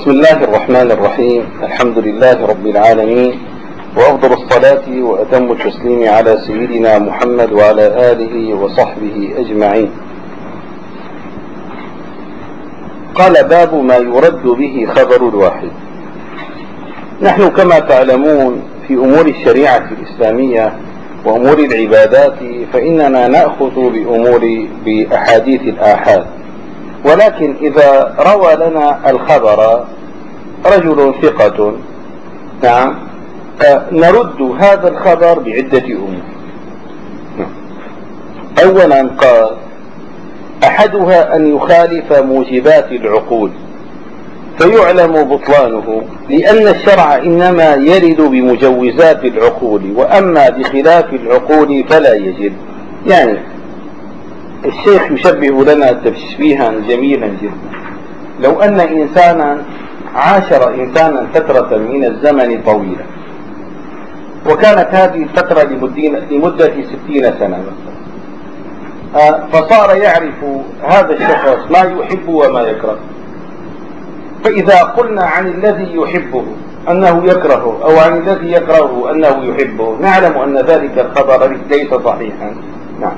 بسم الله الرحمن الرحيم. الحمد لله رب العالمين، وأفضل الصلاة وأتم التسليم على سيدنا محمد وعلى آله وصحبه أجمعين. قال: باب ما يرد به خبر الواحد. نحن كما تعلمون في أمور الشريعة الإسلامية وأمور العبادات فإننا نأخذ بأحاديث الآحاد، ولكن إذا روى لنا الخبر رجل ثقة نرد هذا الخبر بعدة أمور. أولا قال: أحدها أن يخالف موجبات العقول فيعلم بطلانه، لأن الشرع إنما يرد بمجوزات العقول، وأما بخلاف العقول فلا يجب. يعني الشيخ يشبه لنا تشبيها جميلا جدا. لو أن إنسانا عاشر إنسانا فترة من الزمن طويلة، وكانت هذه الفترة لمدة 60 سنة مثلا، فصار يعرف هذا الشخص ما يحب وما يكره، فإذا قلنا عن الذي يحبه أنه يكرهه أو عن الذي يكرهه أنه يحبه، نعلم أن ذلك الخبر ليس صحيحا. نعم.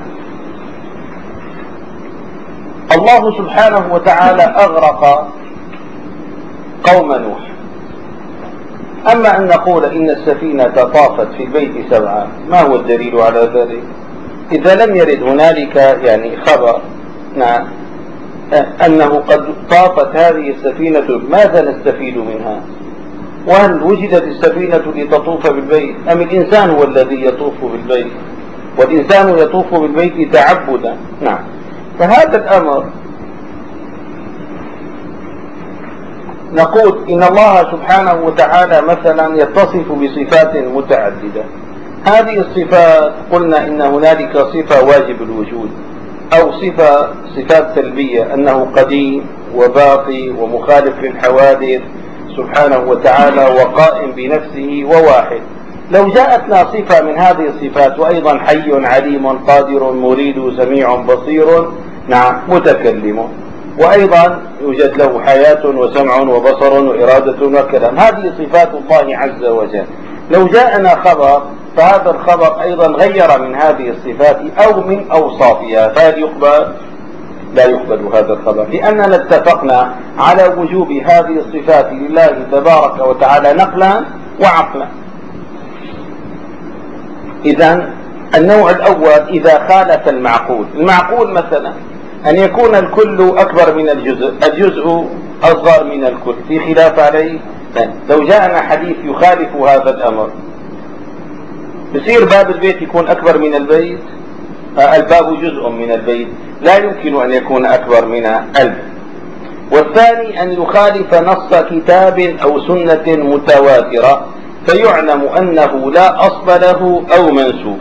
الله سبحانه وتعالى أغرق قوم نوح. أما أن نقول إن السفينة طافت في البيت 7، ما هو الدليل على ذلك؟ إذا لم يرد هنالك يعني خبر نعم أنه قد طافت هذه السفينة، ماذا نستفيد منها؟ وهل وجدت السفينة لتطوف بالبيت أم الإنسان هو الذي يطوف بالبيت؟ والإنسان يطوف بالبيت تعبدا. نعم. فهذا الأمر نقول إن الله سبحانه وتعالى مثلا يتصف بصفات متعددة. هذه الصفات قلنا إن هنالك صفة واجب الوجود، أو صفات سلبية، أنه قديم وباقي ومخالف للحوادث سبحانه وتعالى وقائم بنفسه وواحد. لو جاءتنا صفة من هذه الصفات، وأيضا حي عليم قادر مريد سميع بصير نعم متكلم، وأيضا يوجد له حياة وسمع وبصر وإرادة وكلام، هذه صفات الله عز وجل. لو جاءنا خبر فهذا الخبر أيضا غير من هذه الصفات أو من أوصافها، فهل يقبل؟ لا يقبل هذا الخبر، لأننا اتفقنا على وجوب هذه الصفات لله تبارك وتعالى نقلا وعقلا. إذن النوع الأول إذا خالف المعقول. المعقول مثلا أن يكون الكل أكبر من الجزء أصغر من الكل، في خلاف عليه. لو جاءنا حديث يخالف هذا الأمر، يصير باب البيت يكون أكبر من البيت؟ الباب جزء من البيت، لا يمكن أن يكون أكبر من البيت. والثاني أن يخالف نص كتاب أو سنة متواترة فيعلم أنه لا أصل له أو منسوخ.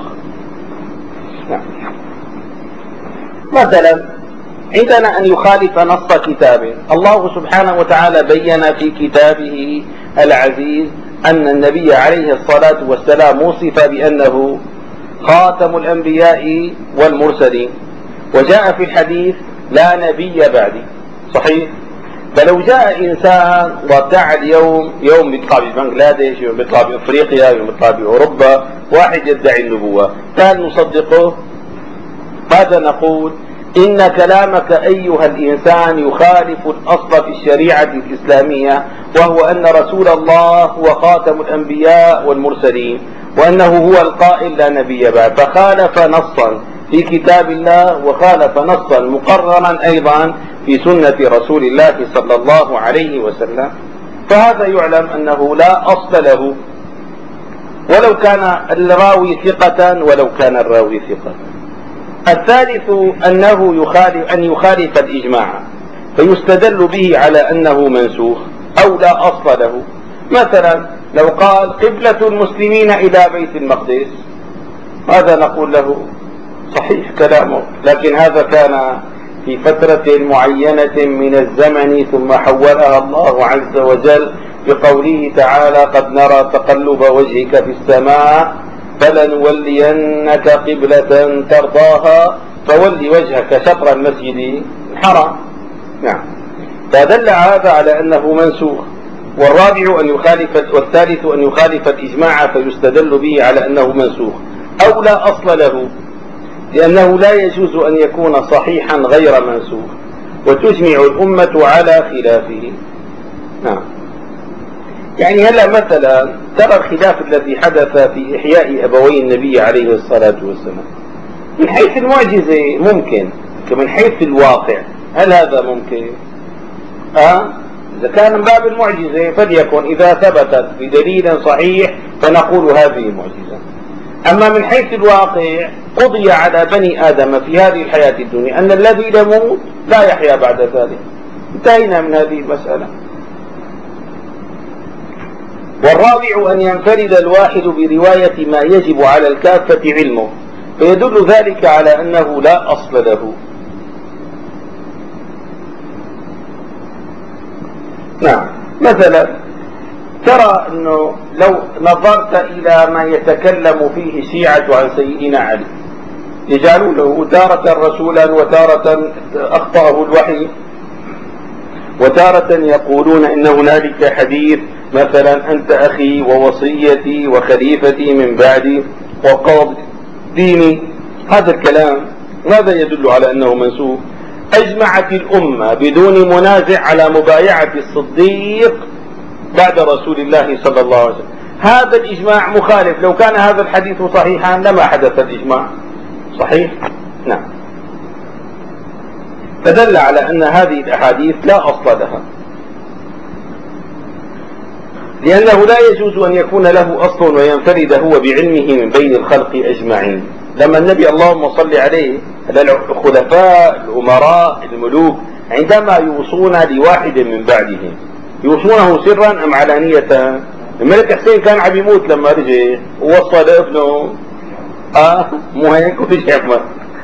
مثلا عندنا أن يخالف نص كتاب. الله سبحانه وتعالى بين في كتابه العزيز أن النبي عليه الصلاة والسلام وصف بأنه خاتم الأنبياء والمرسلين، وجاء في الحديث لا نبي بعدي. صحيح؟ فلو جاء إنسان وادعى اليوم يوم بيطلع ببنغلاديش، يوم بيطلع بأفريقيا، يوم بيطلع بأوروبا، واحد يدعي النبوة، فهل نصدقه؟ ماذا نقول؟ إن كلامك أيها الإنسان يخالف الأصل في الشريعة الإسلامية، وهو أن رسول الله هو خاتم الأنبياء والمرسلين، وأنه هو القائل لا نبي بعد، فخالف نصا في كتاب الله وخالف نصا مقررا أيضا في سنة رسول الله صلى الله عليه وسلم، فهذا يعلم أنه لا أصل له، ولو كان الراوي ثقة ولو كان الراوي ثقة. الثالث أنه يخالف الإجماع فيستدل به على أنه منسوخ أو لا أصل له. مثلا لو قال قبلة المسلمين إلى بيت المقدس، ماذا نقول له؟ صحيح كلامه، لكن هذا كان في فترة معينة من الزمن، ثم حولها الله عز وجل بقوله تعالى قد نرى تقلب وجهك في السماء فلنولينك قبلة ترضاها فول وجهك شطر المسجد الحرام. نعم. فدل هذا على أنه منسوخ. والرابع والثالث أن يخالف الإجماع فيستدل به على أنه منسوخ أو لا أصل له، لأنه لا يجوز أن يكون صحيحا غير منسوخ وتجمع الأمة على خلافه. نعم. يعني هلا مثلا ترى الخلاف الذي حدث في إحياء أبوي النبي عليه الصلاة والسلام من حيث المعجزة ممكن، من حيث الواقع هل هذا ممكن؟ إذا كان من باب المعجزة فليكن، إذا ثبتت بدليل صحيح فنقول هذه معجزة. أما من حيث الواقع قضي على بني آدم في هذه الحياة الدنيا أن الذي يموت لا يحيا بعد ذلك، انتهينا من هذه المسألة. والرابع أن ينفرد الواحد برواية ما يجب على الكافة علمه، فيدل ذلك على أنه لا أصل له. نعم. مثلا ترى أنه لو نظرت إلى ما يتكلم فيه الشيعة عن سيدنا علي، يجعلونه تارة رسولا وتارة أخطأه الوحي، وتارة يقولون إن هنالك حديث مثلا أنت أخي ووصيتي وخليفتي من بعدي وقاضي ديني. هذا الكلام ماذا يدل على أنه منسوخ؟ أجمعت الأمة بدون منازع على مبايعة الصديق بعد رسول الله صلى الله عليه وسلم. هذا الإجماع مخالف، لو كان هذا الحديث صحيحا لما حدث الإجماع. صحيح؟ نعم. فدل على أن هذه الأحاديث لا أصل لها، لأنه لا يجوز أن يكون له أصل وينفرد هو بعلمه من بين الخلق أجمعين. لما النبي اللهم صل عليه الخلفاء الأمراء الملوك عندما يوصون لواحد من بعدهم يوصونه سرا أم علانية؟ الملك حسين كان عم يموت لما رجع ووصى لابنه مو هيك وفيش حكمة.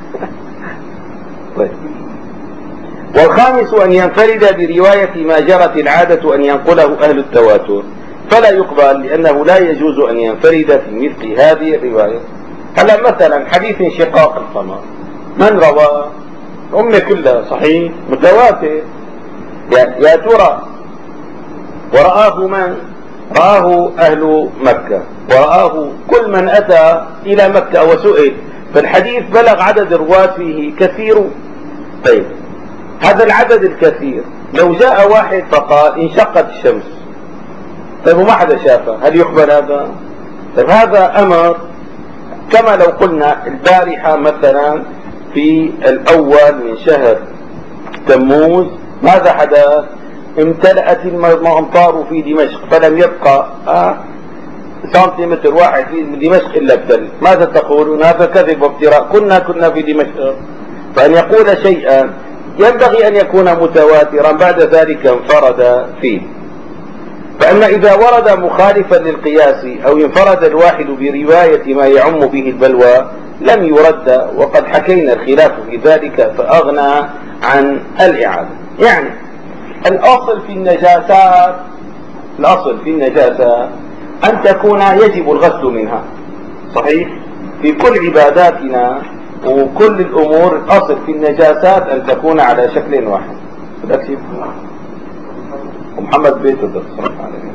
طيب. والخامس أن ينفرد برواية ما جرت العادة أن ينقله أهل التواتر، فلا يقبل، لأنه لا يجوز أن ينفرد في مثل هذه الرواية. هلا مثلا حديث انشقاق القمر من روى؟ الأمة كلها صحيح متواتر. يا ترى ورآه من؟ رآه أهل مكة، ورآه كل من أتى إلى مكة وسئل، فالحديث بلغ عدد الرواة فيه كثير. طيب هذا العدد الكثير لو جاء واحد فقال انشقت الشمس، طيب وما حدا شافه، هل يقبل هذا؟ طيب هذا أمر كما لو قلنا البارحة مثلا في الأول من شهر تموز ماذا حدث؟ امتلأت الأمطار في دمشق فلم يبقى سنتيمتر واحد في دمشق إلا ابتل. ماذا تقولون؟ هذا كذب وافتراء، كنا في دمشق. فأن يقول شيئا ينبغي أن يكون متواترا بعد ذلك انفرد فيه. فأما إذا ورد مخالفا للقياس أو انفرد الواحد برواية ما يعم به البلوى لم يرد، وقد حكينا الخلاف في ذلك فأغنى عن الإعادة. يعني الأصل في النجاسات أن تكون يجب الغسل منها، صحيح؟ في كل عباداتنا وكل الأمور الأصل في النجاسات أن تكون على شكل واحد. ومحمد بيته ده صراحة عليه.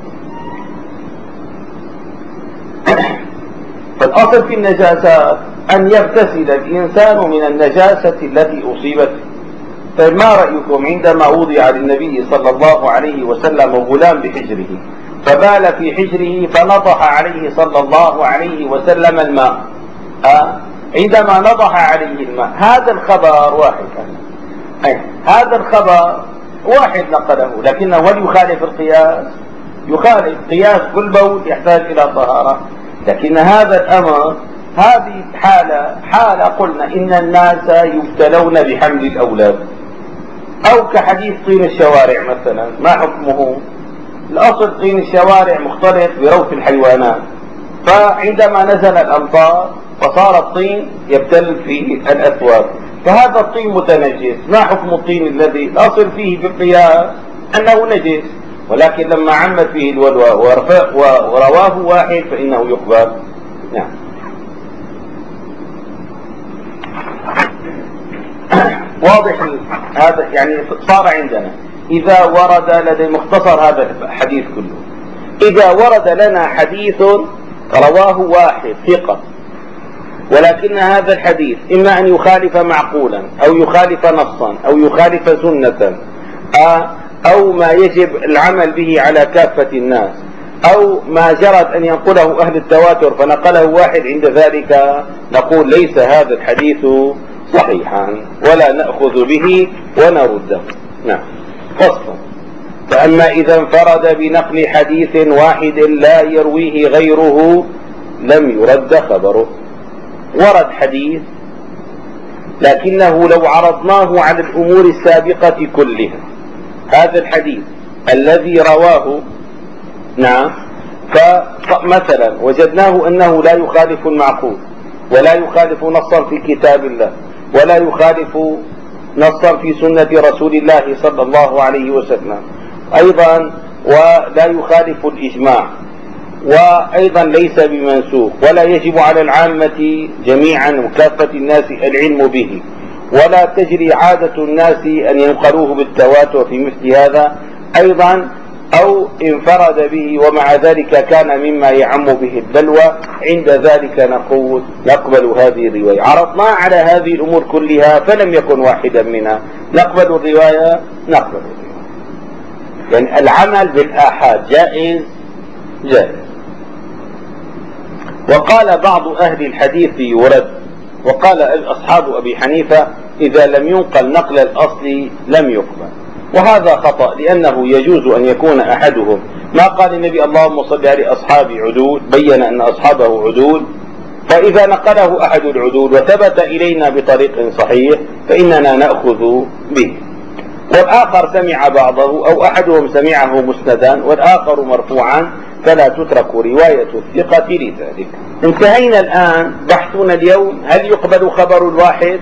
فالأصل في النجاسات أن يغتسل الإنسان من النجاسة التي أصيبت. طيب ما رأيكم عندما وضع للنبي صلى الله عليه وسلم غلام بحجره فبال في حجره فنضح عليه صلى الله عليه وسلم الماء، عندما نضح عليه الماء هذا الخبر واحد هذا الخبر واحد نقله، لكنه هل يخالف القياس؟ يخالف قياس كل بول يحتاج إلى طهارة. لكن هذا الأمر هذه حالة قلنا إن الناس يبتلون بحمل الأولاد، أو كحديث طين الشوارع مثلا ما حكمه؟ الأصل طين الشوارع مختلط بروث الحيوانات، فعندما نزل الأمطار فصار الطين يبتل في الأثواب، فهذا الطين متنجس. ما حكم الطين الذي الأصل فيه بالقياس أنه نجس، ولكن لما عمت فيه الولوى ورواه واحد فإنه يقبل. نعم. واضح هذا؟ يعني صار عندنا إذا ورد لدي مختصر هذا الحديث كله، إذا ورد لنا حديث رواه واحد ثقة، ولكن هذا الحديث إما أن يخالف معقولا أو يخالف نصا أو يخالف سنة أو ما يجب العمل به على كافة الناس، أو ما جرت أن ينقله أهل التواتر فنقله واحد، عند ذلك نقول ليس هذا الحديث صحيحا ولا نأخذ به ونرده. نعم. فصل. فأما إذا انفرد بنقل حديث واحد لا يرويه غيره لم يرد خبره. ورد حديث لكنه لو عرضناه على الأمور السابقة كلها، هذا الحديث الذي رواه نعم فمثلا وجدناه أنه لا يخالف المعقول ولا يخالف نصا في كتاب الله ولا يخالف نصا في سنة رسول الله صلى الله عليه وسلم أيضا، ولا يخالف الإجماع، وأيضا ليس بمنسوخ، ولا يجب على العامة جميعا وكافة الناس العلم به، ولا تجري عادة الناس أن ينقلوه بالتواتر في مثل هذا أيضا، أو انفرد به ومع ذلك كان مما يعم به البلوى، عند ذلك نقول نقبل هذه الرواية. عرضنا على هذه الأمور كلها فلم يكن واحدا منها، نقبل الرواية نقبل الرواية. يعني العمل بالآحاد جائز جائز. وقال بعض أهل الحديث يرد، وقال أصحاب أبي حنيفة إذا لم ينقل نقل الأصل لم يقبل، وهذا خطأ، لأنه يجوز أن يكون أحدهم ما قال النبي اللهم صل على أصحابي عدول، بين أن أصحابه عدول، فإذا نقله أحد العدول وثبت إلينا بطريق صحيح فإننا نأخذ به، والآخر سمع بعضه أو أحدهم سمعه مسندا والآخر مرفوعا فلا تترك رواية الثقة لذلك. انتهينا الآن بحثنا اليوم، هل يقبل خبر الواحد؟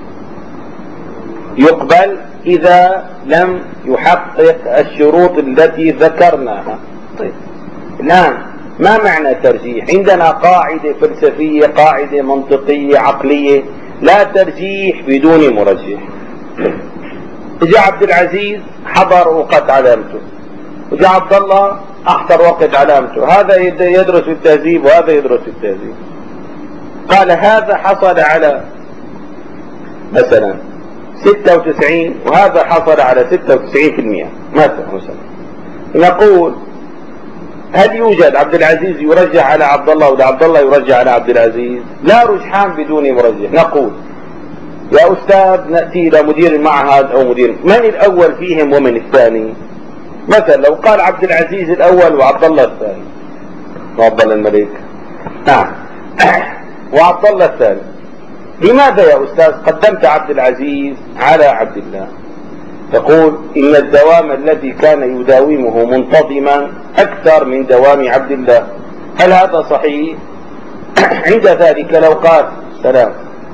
يقبل إذا لم يحقق الشروط التي ذكرناها. طيب الآن ما معنى ترجيح؟ عندنا قاعدة فلسفية، قاعدة منطقية عقلية، لا ترجيح بدون مرجح. جاء عبد العزيز حضر وقت علامته، وجاء عبد الله أحضر وقت علامته، هذا يدرس التهذيب وهذا يدرس التهذيب، قال هذا حصل على مثلا 96 وهذا حصل على 96% مثلا، نقول هل يوجد عبد العزيز يرجح على عبد الله ولا عبد الله يرجح على عبد العزيز؟ لا رجحان بدون مرجح. نقول يا أستاذ نأتي إلى مدير المعهد أو مدير، من الأول فيهم ومن الثاني؟ مثلا لو قال عبد العزيز الأول وعبد الله الثاني، وعبد الله الملك نعم وعبد الله الثاني، لماذا يا أستاذ قدمت عبد العزيز على عبد الله؟ تقول إن الدوام الذي كان يداومه منتظما أكثر من دوام عبد الله. هل هذا صحيح؟ عند ذلك لو قال سلام،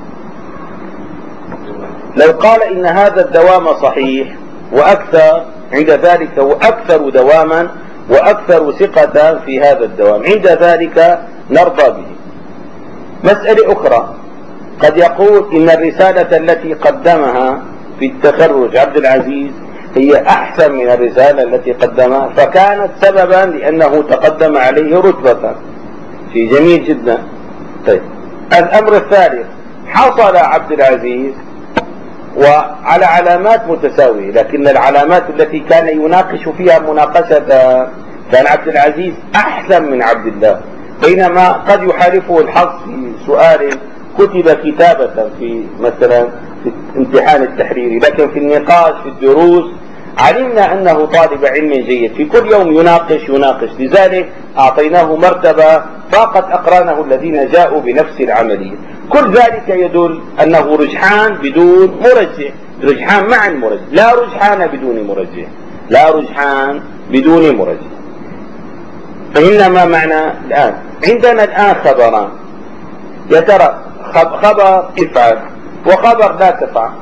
لو قال إن هذا الدوام صحيح وأكثر، عند ذلك وأكثر دواما وأكثر ثقة في هذا الدوام، عند ذلك نرضى به. مسألة أخرى، قد يقول إن الرسالة التي قدمها في التخرج عبد العزيز هي أحسن من الرسالة التي قدمها، فكانت سببا لأنه تقدم عليه رتبة، شيء جميل جدا. طيب الأمر الثالث، حصل عبد العزيز وعلى علامات متساوية، لكن العلامات التي كان يناقش فيها مناقشة كان عبد العزيز أحسن من عبد الله، بينما قد يحالفه الحظ في سؤال كتب كتابة في مثلا في الامتحان التحريري، لكن في النقاش في الدروس علمنا أنه طالب علم جيد، في كل يوم يناقش، لذلك أعطيناه مرتبة فاقت أقرانه الذين جاءوا بنفس العملية. كل ذلك يدل أنه رجحان بدون مرجح، رجحان مع المرجح، لا رجحان بدون مرجح، لا رجحان بدون مرجح. فهمنا ما معنى الآن؟ عندنا الآن خبران، يا ترى خبر افعل وخبر لا تفعل،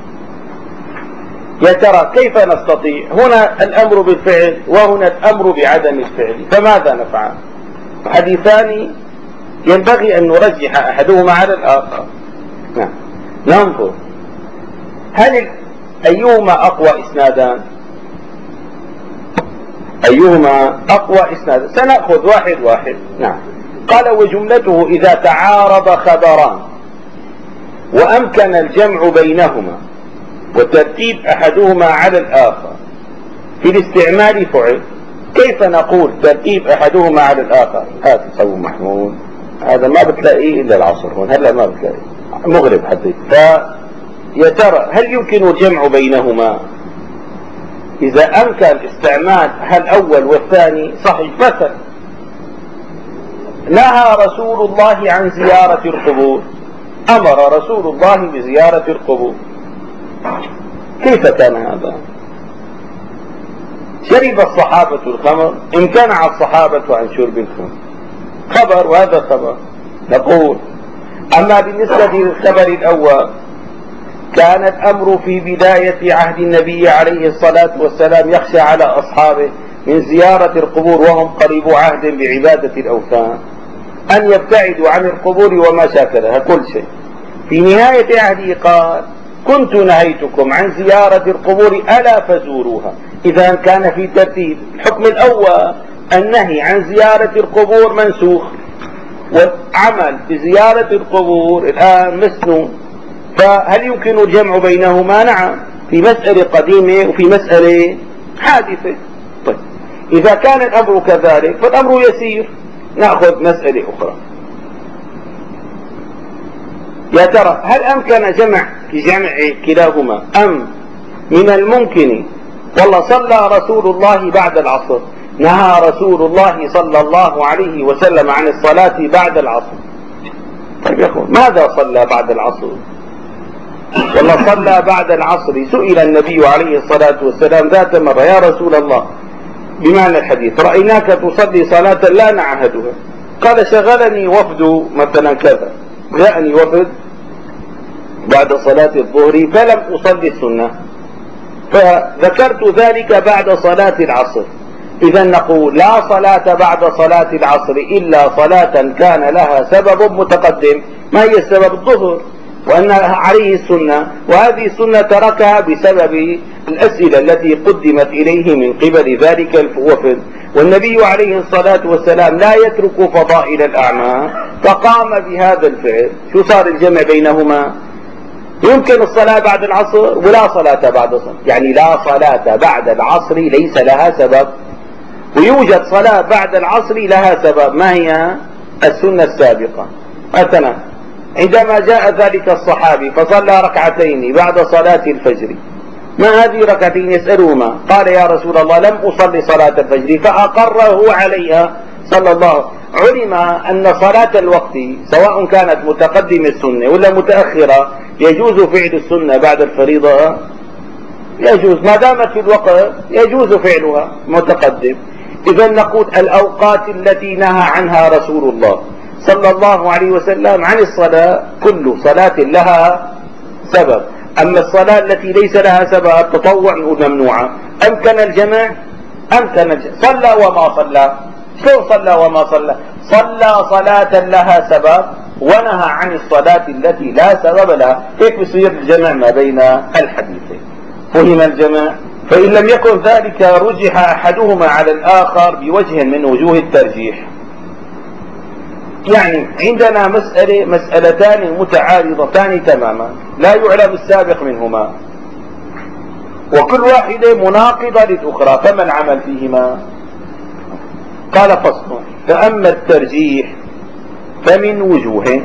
يا ترى كيف نستطيع؟ هنا الأمر بالفعل وهنا الأمر بعدم الفعل، فماذا نفعل؟ حديثان ينبغي أن نرجح أحدهما على الآخر. ننظر هل أيهما أقوى إسنادا؟ أيهما أقوى إسنادا؟ سنأخذ واحد واحد. نعم. قال وجملته إذا تعارض خبران وأمكن الجمع بينهما وترتيب أحدهما على الآخر في الاستعمال فعل. كيف نقول ترتيب أحدهما على الآخر؟ هذا أبو محمود هذا ما بتلاقيه إلا العصر هون، هلا ما بتلاقيه مغرب حديث. فيا ترى هل يمكن الجمع بينهما إذا أمكن استعمال الأول والثاني؟ صحيح. مثلا نهى رسول الله عن زيارة القبور، أمر رسول الله بزيارة القبور، كيف كان هذا؟ شرب الصحابة الخمر، امتنع الصحابة عن شرب الخمر، خبر وهذا خبر. نقول أما بالنسبة للخبر الأول كان الأمر في بداية عهد النبي عليه الصلاة والسلام يخشى على أصحابه من زيارة القبور وهم قريب عهد بعبادة الأوثان أن يبتعدوا عن القبور وما شاكلها كل شيء. في نهاية عهده قال كنت نهيتكم عن زيارة القبور ألا فزوروها. إذا كان في ترتيب الحكم الأول النهي عن زيارة القبور منسوخ والعمل بزيارة القبور الآن مسنون، فهل يمكن الجمع بينهما؟ نعم، في مسألة قديمة وفي مسألة حادثة. طيب إذا كان الأمر كذلك فالأمر يسير. نأخذ مسألة أخرى. يا ترى هل أمكن جمع كلاهما أم من الممكن والله صلى رسول الله بعد العصر، نهى رسول الله صلى الله عليه وسلم عن الصلاة بعد العصر. طيب يا أخوان ماذا صلى بعد العصر؟ والله صلى بعد العصر. سئل النبي عليه الصلاة والسلام ذات مرة يا رسول الله بمعنى الحديث رأيناك تصلي صلاة لا نعهدها، قال شغلني وفد مثلا كذا، جاءني وفد بعد صلاة الظهر فلم أصلي السنة فذكرت ذلك بعد صلاة العصر. إذا نقول لا صلاة بعد صلاة العصر إلا صلاة كان لها سبب متقدم. ما هي السبب؟ الظهر، وأن عليه السنة، وهذه السنة تركها بسبب الأسئلة التي قدمت إليه من قبل ذلك الوفد، والنبي عليه الصلاة والسلام لا يترك فضائل الأعمال فقام بهذا الفعل. شو صار الجمع بينهما؟ يمكن الصلاة بعد العصر ولا صلاة بعد الصلاة، يعني لا صلاة بعد العصر ليس لها سبب، ويوجد صلاة بعد العصر لها سبب. ما هي؟ السنة السابقة. مثلا عندما جاء ذلك الصحابي فصلى ركعتين بعد صلاة الفجر، ما هذه ركعتين؟ يسألهما قال يا رسول الله لم أصلي صلاة الفجر، فأقره عليها صلى الله عليه وسلم. علم أن صلاة الوقت سواء كانت متقدمة السنة ولا متأخرة يجوز فعل السنة بعد الفريضة، يجوز ما دامت في الوقت يجوز فعلها متقدم. إذا نقول الأوقات التي نهى عنها رسول الله صلى الله عليه وسلم عن الصلاة كل صلاة لها سبب، أما الصلاة التي ليس لها سبب تطوع ممنوعة. أمكن الجمع؟ أمكن الجمع. صلى وما صلى، شلون صلى وما صلى؟ صلى صلاة لها سبب ونهى عن الصلاة التي لا سبب لها، هيك بصير الجمع ما بين الحديثين. فهم الجمع؟ فإن لم يكن ذلك رجح أحدهما على الآخر بوجه من وجوه الترجيح. يعني عندنا مسألتان متعارضتان تماما لا يعلم السابق منهما، وكل واحدة مناقضة للأخرى، فما العمل فيهما؟ قال فصل: فأما الترجيح فمن وجوه: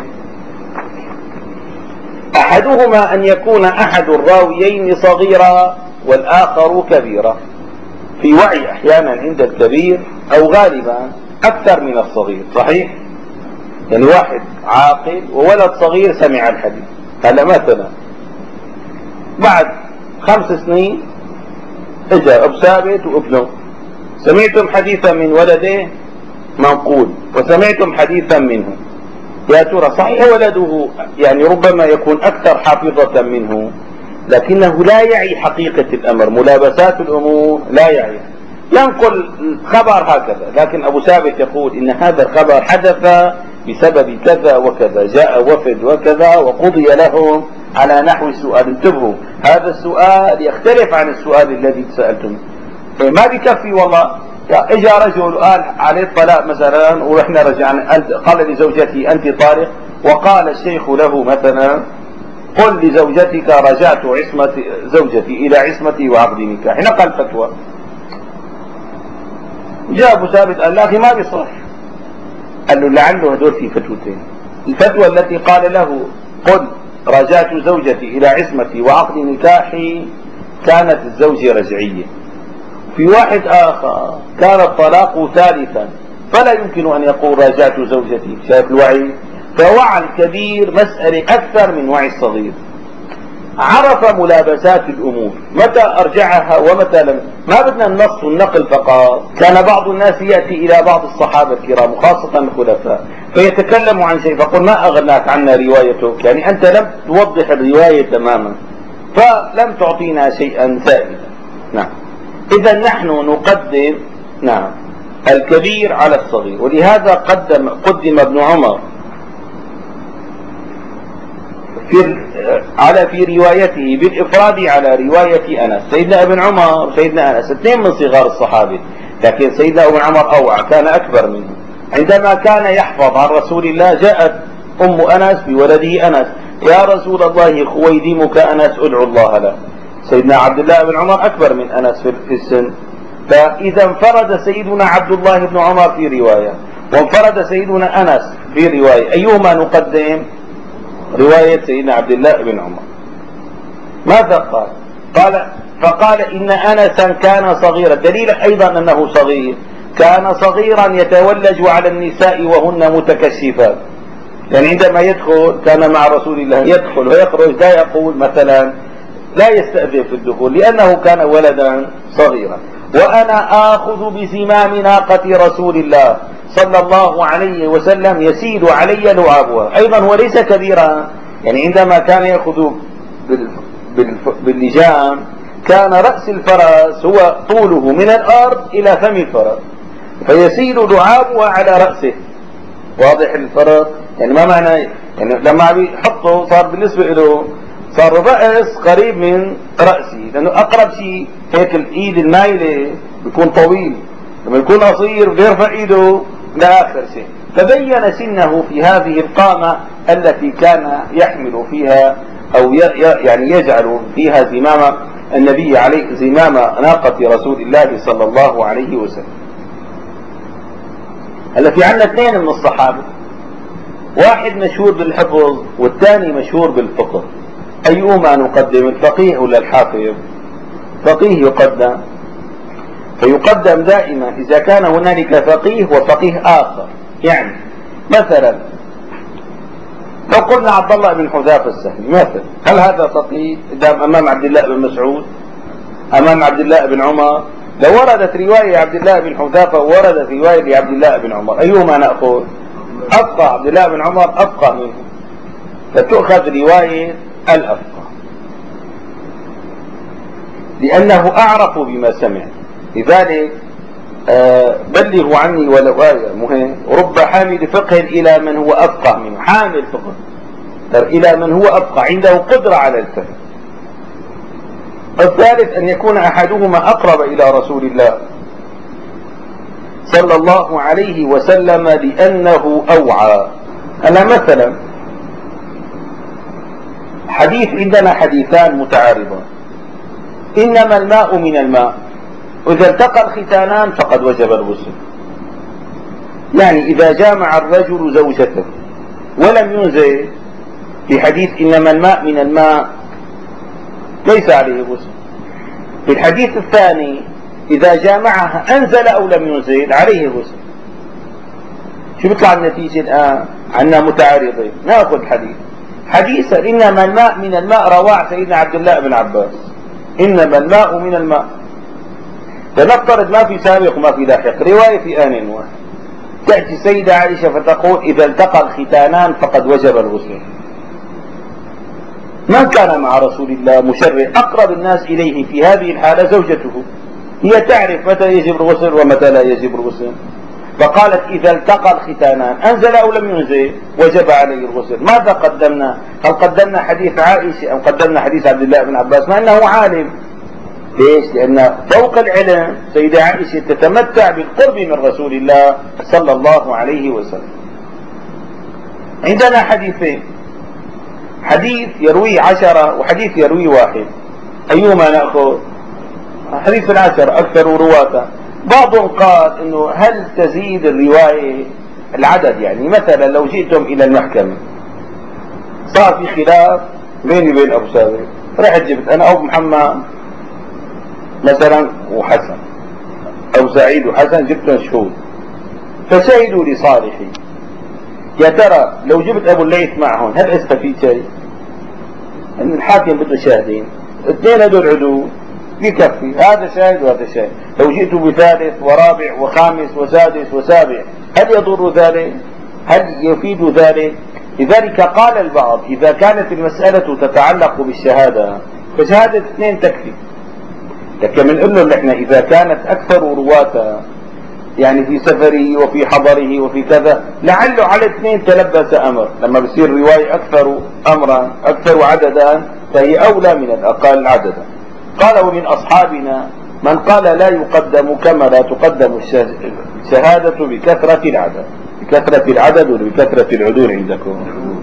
أحدهما أن يكون أحد الراويين صغيرا والآخر كبيرا، في وعي أحيانا عند الكبير أو غالبا أكثر من الصغير. صحيح؟ يعني واحد عاقل وولد صغير سمع الحديث، هلا مثلا بعد 5 سنين اجا ابو ثابت وابنه، سمعتم حديثا من ولده منقول وسمعتم حديثا منه، يا ترى صحيح ولده يعني ربما يكون اكثر حافظة منه، لكنه لا يعي حقيقة الامر، ملابسات الامور لا يعي، ينقل خبر هكذا، لكن ابو ثابت يقول ان هذا الخبر حدث بسبب كذا وكذا، جاء وفد وكذا وقضي لهم على نحو السؤال. انتبهوا، هذا السؤال يختلف عن السؤال الذي سألتم. ما بكفي والله اجى رجل قال عليه الطلاق مثلا ورحنا رجعنا، قال لزوجته انت طالق، وقال الشيخ له مثلا قل لزوجتك رجعت عصمة زوجتي الى عصمتي وعقد نكاح، نقل فتوى. جاء ابو ثابت قال لا اخي ما بيصح. قال له لعله هدول في فتوتين. الفتوى التي قال له قل رجعت زوجتي الى عصمتي وعقد نكاحي كانت الزوجة رجعية، في واحد آخر كان الطلاق ثالثا فلا يمكن أن يقول راجعت زوجتي. شايف الوعي؟ فوعى الكبير مسألة أكثر من وعي الصغير، عرف ملابسات الأمور متى أرجعها ومتى لم. ما بدنا النص والنقل فقط. كان بعض الناس يأتي إلى بعض الصحابة الكرام وخاصة الخلفاء فيتكلم عن شيء فقل ما أغناك عنا روايتك، يعني أنت لم توضح الرواية تماما فلم تعطينا شيئا زائدا. نعم، إذا نحن نقدم نعم الكبير على الصغير، ولهذا قدم ابن عمر في روايته بالإفراد على رواية أنس. سيدنا ابن عمر وسيدنا أنس اثنين من صغار الصحابة، لكن سيدنا ابن عمر أوعى كان أكبر منه. عندما كان يحفظ عن رسول الله جاءت أم أنس بولده أنس يا رسول الله خويدمك أنس ادعو الله له. سيدنا عبد الله بن عمر أكبر من أنس في السن، فإذا انفرد سيدنا عبد الله بن عمر في رواية وانفرد سيدنا أنس في رواية، أيهما نقدم؟ رواية سيدنا عبد الله بن عمر. ماذا قال؟ فقال إن أنسا كان صغيرا، دليل أيضا أنه صغير، كان صغيرا يتولج على النساء وهن متكشفات. يعني عندما يدخل كان مع رسول الله يدخل ويخرج لا يقول مثلا لا يستأذن في الدخول لأنه كان ولدا صغيرا. وأنا آخذ بزمام ناقة رسول الله صلى الله عليه وسلم يسيل علي لعابها. أيضا هو ليس كبيرا، يعني عندما كان يأخذ باللجام كان رأس الفرس هو طوله من الأرض إلى فم الفرس فيسيل لعابها على رأسه. واضح الفرق؟ يعني ما معنى يعني لما بيحطه صار بالنسبة له صار الرأس قريب من رأسي، لأنه أقرب شيء هيك الإيد المايلة بيكون طويل، لما يكون قصير بيرفع إيده لآخر شيء. فبين سنه في هذه القامة التي كان يحمل فيها أو يعني يجعل فيها زمام النبي عليه زمام ناقة رسول الله صلى الله عليه وسلم. هلا في عندنا اثنين من الصحابة، واحد مشهور بالحفظ والثاني مشهور بالفقه، أيهما نقدم، الفقيه ولا الحافظ؟ فقيه يقدم، فيقدم دائما إذا كان هنالك فقيه وفقيه آخر. يعني مثلا لو قلنا عبد الله بن حذافة السهمي مثلا، هل هذا فقيه أمام عبد الله بن مسعود، أمام عبد الله بن عمر؟ لو وردت رواية عبد الله بن حذافة ووردت رواية لعبد الله بن عمر أيهما نأخذ؟ أفقه عبد الله بن عمر أفقه منه، فتؤخذ رواية الأفقه لأنه أعرف بما سمع. لذلك بلغوا عني ولو آية مهم، رب حامل فقه إلى من هو أفقه منه، حامل فقه إلى من هو أفقه عنده قدرة على الفهم. الثالث أن يكون أحدهما أقرب إلى رسول الله صلى الله عليه وسلم لأنه أوعى. أنا مثلا حديث عندنا حديثان متعارضان، إنما الماء من الماء وإذا التقى الختانان فقد وجب الغسل. يعني إذا جامع الرجل زوجته ولم ينزل في حديث إنما الماء من الماء ليس عليه غسل. في الحديث الثاني إذا جامعها أنزل أو لم ينزل عليه غسل. شو بيطلع النتيجة الآن؟ عنا متعارضين. نأخذ الحديث حديثا إنما الماء من الماء رواه سيدنا عبد الله بن عباس، إنما الماء من الماء، فنفترض ما في سابق وما في لاحق، رواية في آن واحد. تأتي السيدة عائشة فتقول إذا التقى الختانان فقد وجب الغسل. من كان مع رسول الله مشرع أقرب الناس إليه في هذه الحالة زوجته، هي تعرف متى يجب الغسل ومتى لا يجب الغسل، فقالت إذا التقى الختانان أنزل أو لم ينزل وجب عليه الغسل. ماذا قدمنا؟ هل قدمنا حديث عائشة أو قدمنا حديث عبد الله بن عباس؟ ما أنه عالم ليش؟ لأن فوق العلم سيدة عائشة تتمتع بالقرب من رسول الله صلى الله عليه وسلم. عندنا حديثين، حديث يرويه 10 وحديث يرويه واحد، أيهما نأخذ؟ حديث 10 أكثر رواة. بعضهم قال إنه هل تزيد الرواية العدد؟ يعني مثلا لو جئتم إلى المحكمة صار في خلاف بيني وبين أبو ثابت، رحت جبت أنا أبو محمد مثلا وحسن، أو سعيد وحسن، جبتهم شهود فشهدوا لصالحي، يا ترى لو جبت أبو الليث معهم هل استفيد شيء؟ أن الحاكم بده شاهدين، اثنين هدول عدول بكفي، هذا شاهد وهذا شاهد. لو جئت بثالث ورابع وخامس وسادس وسابع هل يضر ذلك؟ هل يفيد ذلك؟ لذلك قال البعض إذا كانت المسألة تتعلق بالشهادة فشهادة اثنين تكفي. لكن بنقول له نحن إذا كانت أكثر رواة يعني في سفره وفي حضره وفي كذا لعله على اثنين تلبس أمر، لما بصير رواية أكثر أمرا أكثر عددا فهي أولى من الأقل عددا. قال ومن أصحابنا من قال لا يقدم كما لا تقدم الشهادة بكثرة العدد. بكثرة العدد ولا بكثرة العدول عندكم؟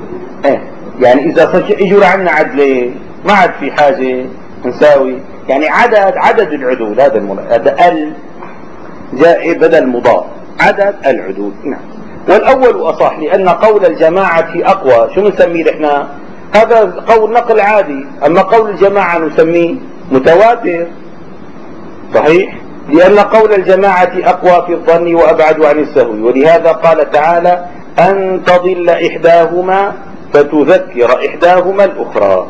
يعني إذا اجوا عنا عدلين ما عاد في حاجة نساوي، يعني عدد العدول، هذا ال جاء بدل مضاف، عدد العدول. نعم. والأول أصح لأن قول الجماعة أقوى. شو نسميه نحن؟ هذا قول نقل عادي، أما قول الجماعة نسميه متواتر. صحيح؟ لأن قول الجماعة أقوى في الظن وأبعد عن السهو، ولهذا قال تعالى أن تضل إحداهما فتذكر إحداهما الأخرى.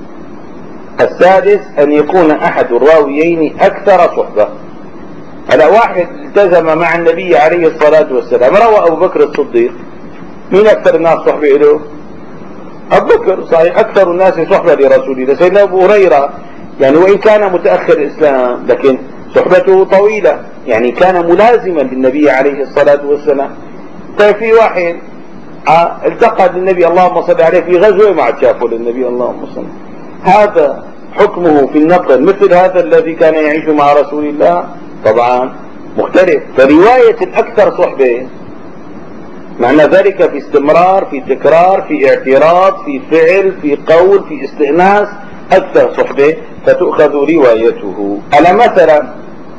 السادس أن يكون أحد الراويين أكثر صحبة. هلا واحد التزم مع النبي عليه الصلاة والسلام، روى أبو بكر الصديق، مين أكثر الناس صحبة له؟ أبو بكر. صحيح أكثر الناس صحبة لرسول الله. سيدنا أبو هريرة يعني وإن كان متأخر الإسلام لكن صحبته طويلة، يعني كان ملازما للنبي عليه الصلاة والسلام. طيب في واحد التقى بالنبي اللهم صل عليه في غزوة ما عاد شافه للنبي اللهم صل، هذا حكمه في النقل مثل هذا الذي كان يعيش مع رسول الله؟ طبعا مختلف. فرواية الأكثر صحبة معنى ذلك في استمرار، في تكرار، في اعتراض، في فعل، في قول، في استئناس، أكثر صحبة فتؤخذ روايته. على مثلا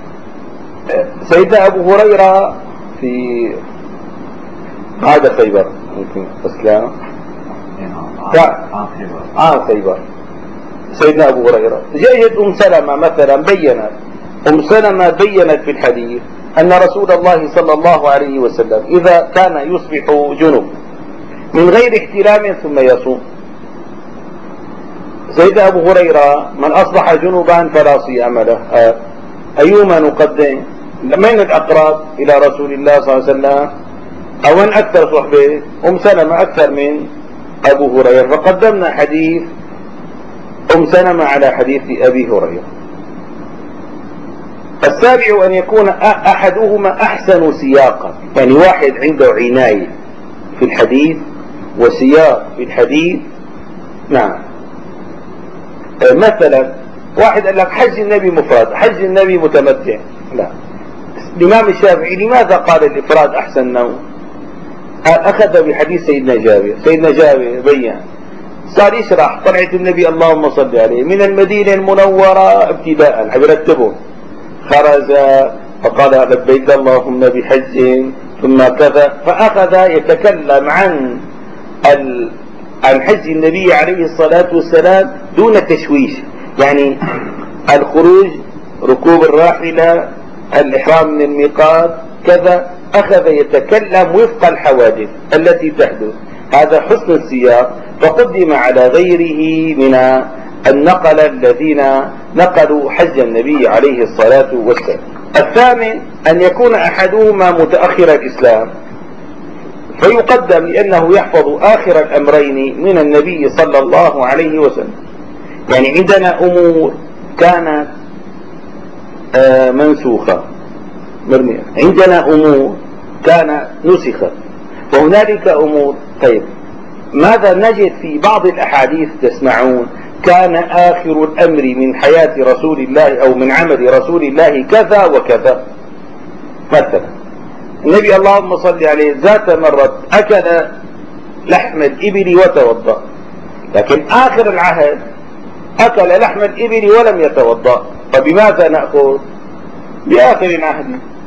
سيدنا أبو هريرة في هذا خيبر ممكن أسلام خيبر، سيدنا أبو هريرة جاءت أم سلمة مثلا بينت، أم سلمة بينت في الحديث أن رسول الله صلى الله عليه وسلم إذا كان يصبح جنوب من غير احتلام ثم يصوم. سيدنا أبو هريرة من أصبح جنوبا فلا صيام له، أيهما نقدم؟ من الأقرب إلى رسول الله صلى الله عليه وسلم؟ أو من أكثر صحبة؟ أم سلمة أكثر من أبو هريرة، فقدمنا حديث أم سلمة على حديث أبي هريرة. السابع أن يكون أحدهما أحسن سياقا، يعني واحد عنده عناية في الحديث وسياق في الحديث. نعم. مثلا واحد قال لك حج النبي مفرد، حج النبي متمتع. لا، الإمام الشافعي لماذا قال الإفراد أحسن نوع؟ أخذ بحديث سيدنا جابر. سيدنا جابر بيّن، صار يشرح طلعة النبي اللهم صل عليه من المدينة المنورة ابتداء، يرتبه، خرج فقال لبيك اللهم بحج ثم كذا، فأخذ يتكلم عن حج النبي عليه الصلاة والسلام دون تشويش، يعني الخروج، ركوب الراحلة، الإحرام من الميقات كذا، أخذ يتكلم وفق الحوادث التي تحدث. هذا حسن السياق، فقدم على غيره من النقل الذين نقلوا حج النبي عليه الصلاة والسلام. الثامن أن يكون أحدهما متأخر الإسلام فيقدم لأنه يحفظ آخر الأمرين من النبي صلى الله عليه وسلم. يعني عندنا أمور كانت منسوخة مرمية، عندنا أمور كانت نسخت، وهنالك أمور. طيب ماذا نجد في بعض الأحاديث تسمعون كان آخر الأمر من حياة رسول الله أو من عمل رسول الله كذا وكذا. مثلا النبي اللهم صل عليه ذات مرة أكل لحم الإبل وتوضأ، لكن آخر العهد أكل لحم الإبل ولم يتوضأ، فبماذا نأخذ؟ بآخر العهد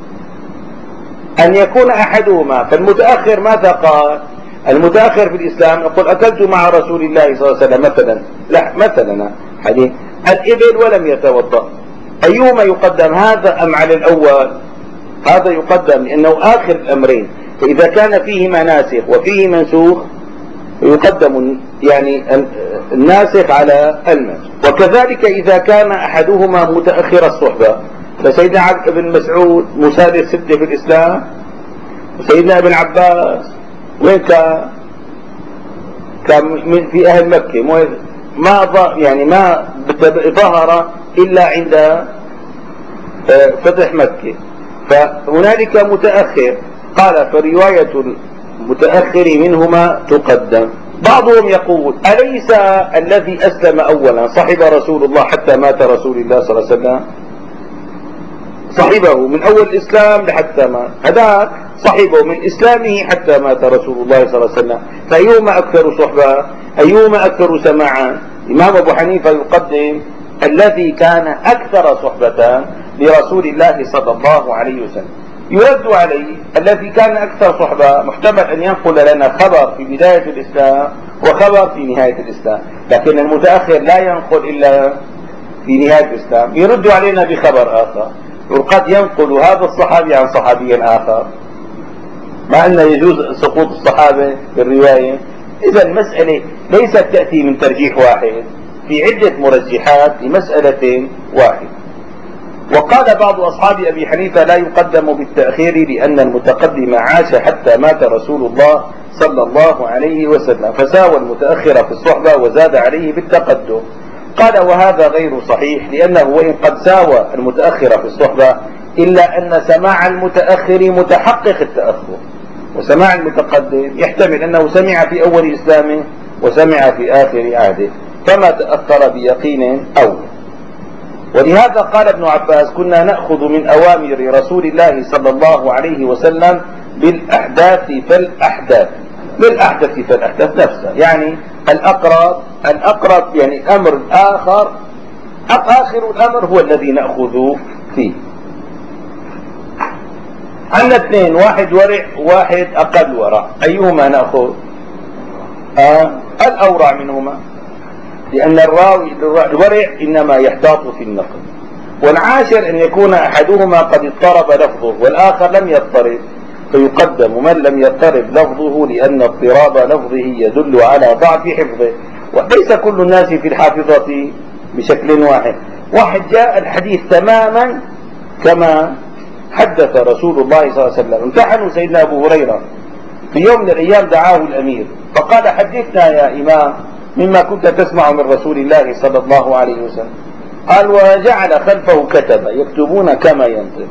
أن يكون أحدهما. فالمتأخر ماذا قال؟ المتأخر في الإسلام يقول أكلت مع رسول الله صلى الله عليه وسلم مثلا حديث الإبل ولم يتوضأ، أيهما يقدم، هذا أم على الأول؟ هذا يقدم لأنه آخر الأمرين، فإذا كان فيه ناسخ وفيه منسوخ يقدم يعني الناسخ على المنسوخ. وكذلك إذا كان أحدهما متأخر الصحبة، فسيدنا عبد بن مسعود مسادس 6 في الإسلام، وسيدنا ابن عباس وين كان في أهل مكة، ما ظهر إلا عند فتح مكة، فهنالك متأخر. قال فرواية المتأخر منهما تقدم. بعضهم يقول أليس الذي أسلم أولا صحب رسول الله حتى مات رسول الله صلى الله عليه وسلم؟ صحبه من أول الإسلام لحتى مات، هذاك صحبه من إسلامه حتى مات رسول الله صلى الله عليه وسلم، فأيهما أكثر صحبة؟ أيهما أكثر سماعا؟ الإمام أبو حنيفة يقدم الذي كان أكثر صحبة لرسول الله صلى الله عليه وسلم. يرد عليه الذي كان أكثر صحبة محتمل أن ينقل لنا خبر في بداية الإسلام وخبر في نهاية الإسلام، لكن المتأخر لا ينقل إلا في نهاية الإسلام. يرد علينا بخبر آخر، وقد ينقل هذا الصحابي عن صحابي آخر، مع أن يجوز سقوط الصحابة في الرواية. إذا المسألة ليست تأتي من ترجيح واحد، في عدة مرجحات لمسألة واحدة. وقال بعض أصحاب أبي حنيفة لا يقدم بالتأخير لأن المتقدم عاش حتى مات رسول الله صلى الله عليه وسلم، فساوى المتأخر في الصحبة وزاد عليه بالتقدم. قال وهذا غير صحيح، لأنه وإن قد ساوى المتأخر في الصحبة إلا أن سماع المتأخر متحقق التأخر، وسماع المتقدم يحتمل أنه سمع في أول إسلامه وسمع في آخر عهده، فما تأخر بيقين أول. ولهذا قال ابن عباس كنا نأخذ من أوامر رسول الله صلى الله عليه وسلم بالأحداث فالأحداث نفسها، يعني الأقرب يعني أمر آخر، آخر الأمر هو الذي نأخذ فيه. عندنا اثنين، واحد ورع واحد أقل ورع، أيهما نأخذ؟ الأورع منهما، لأن الورع إنما يحتاط في النقل. والعاشر أن يكون أحدهما قد اضطرب لفظه والآخر لم يضطرب، فيقدم من لم يضطرب لفظه، لأن اضطراب لفظه يدل على ضعف حفظه، وليس كل الناس في الحافظة بشكل واحد. واحد جاء الحديث تماما كما حدث رسول الله صلى الله عليه وسلم. امتحنوا سيدنا أبو هريرة في يوم من الأيام، دعاه الأمير فقال حدثنا يا إمام مما كنت تسمع من رسول الله صلى الله عليه وسلم. قال وجعل خلفه كتبة يكتبون كما ينطق.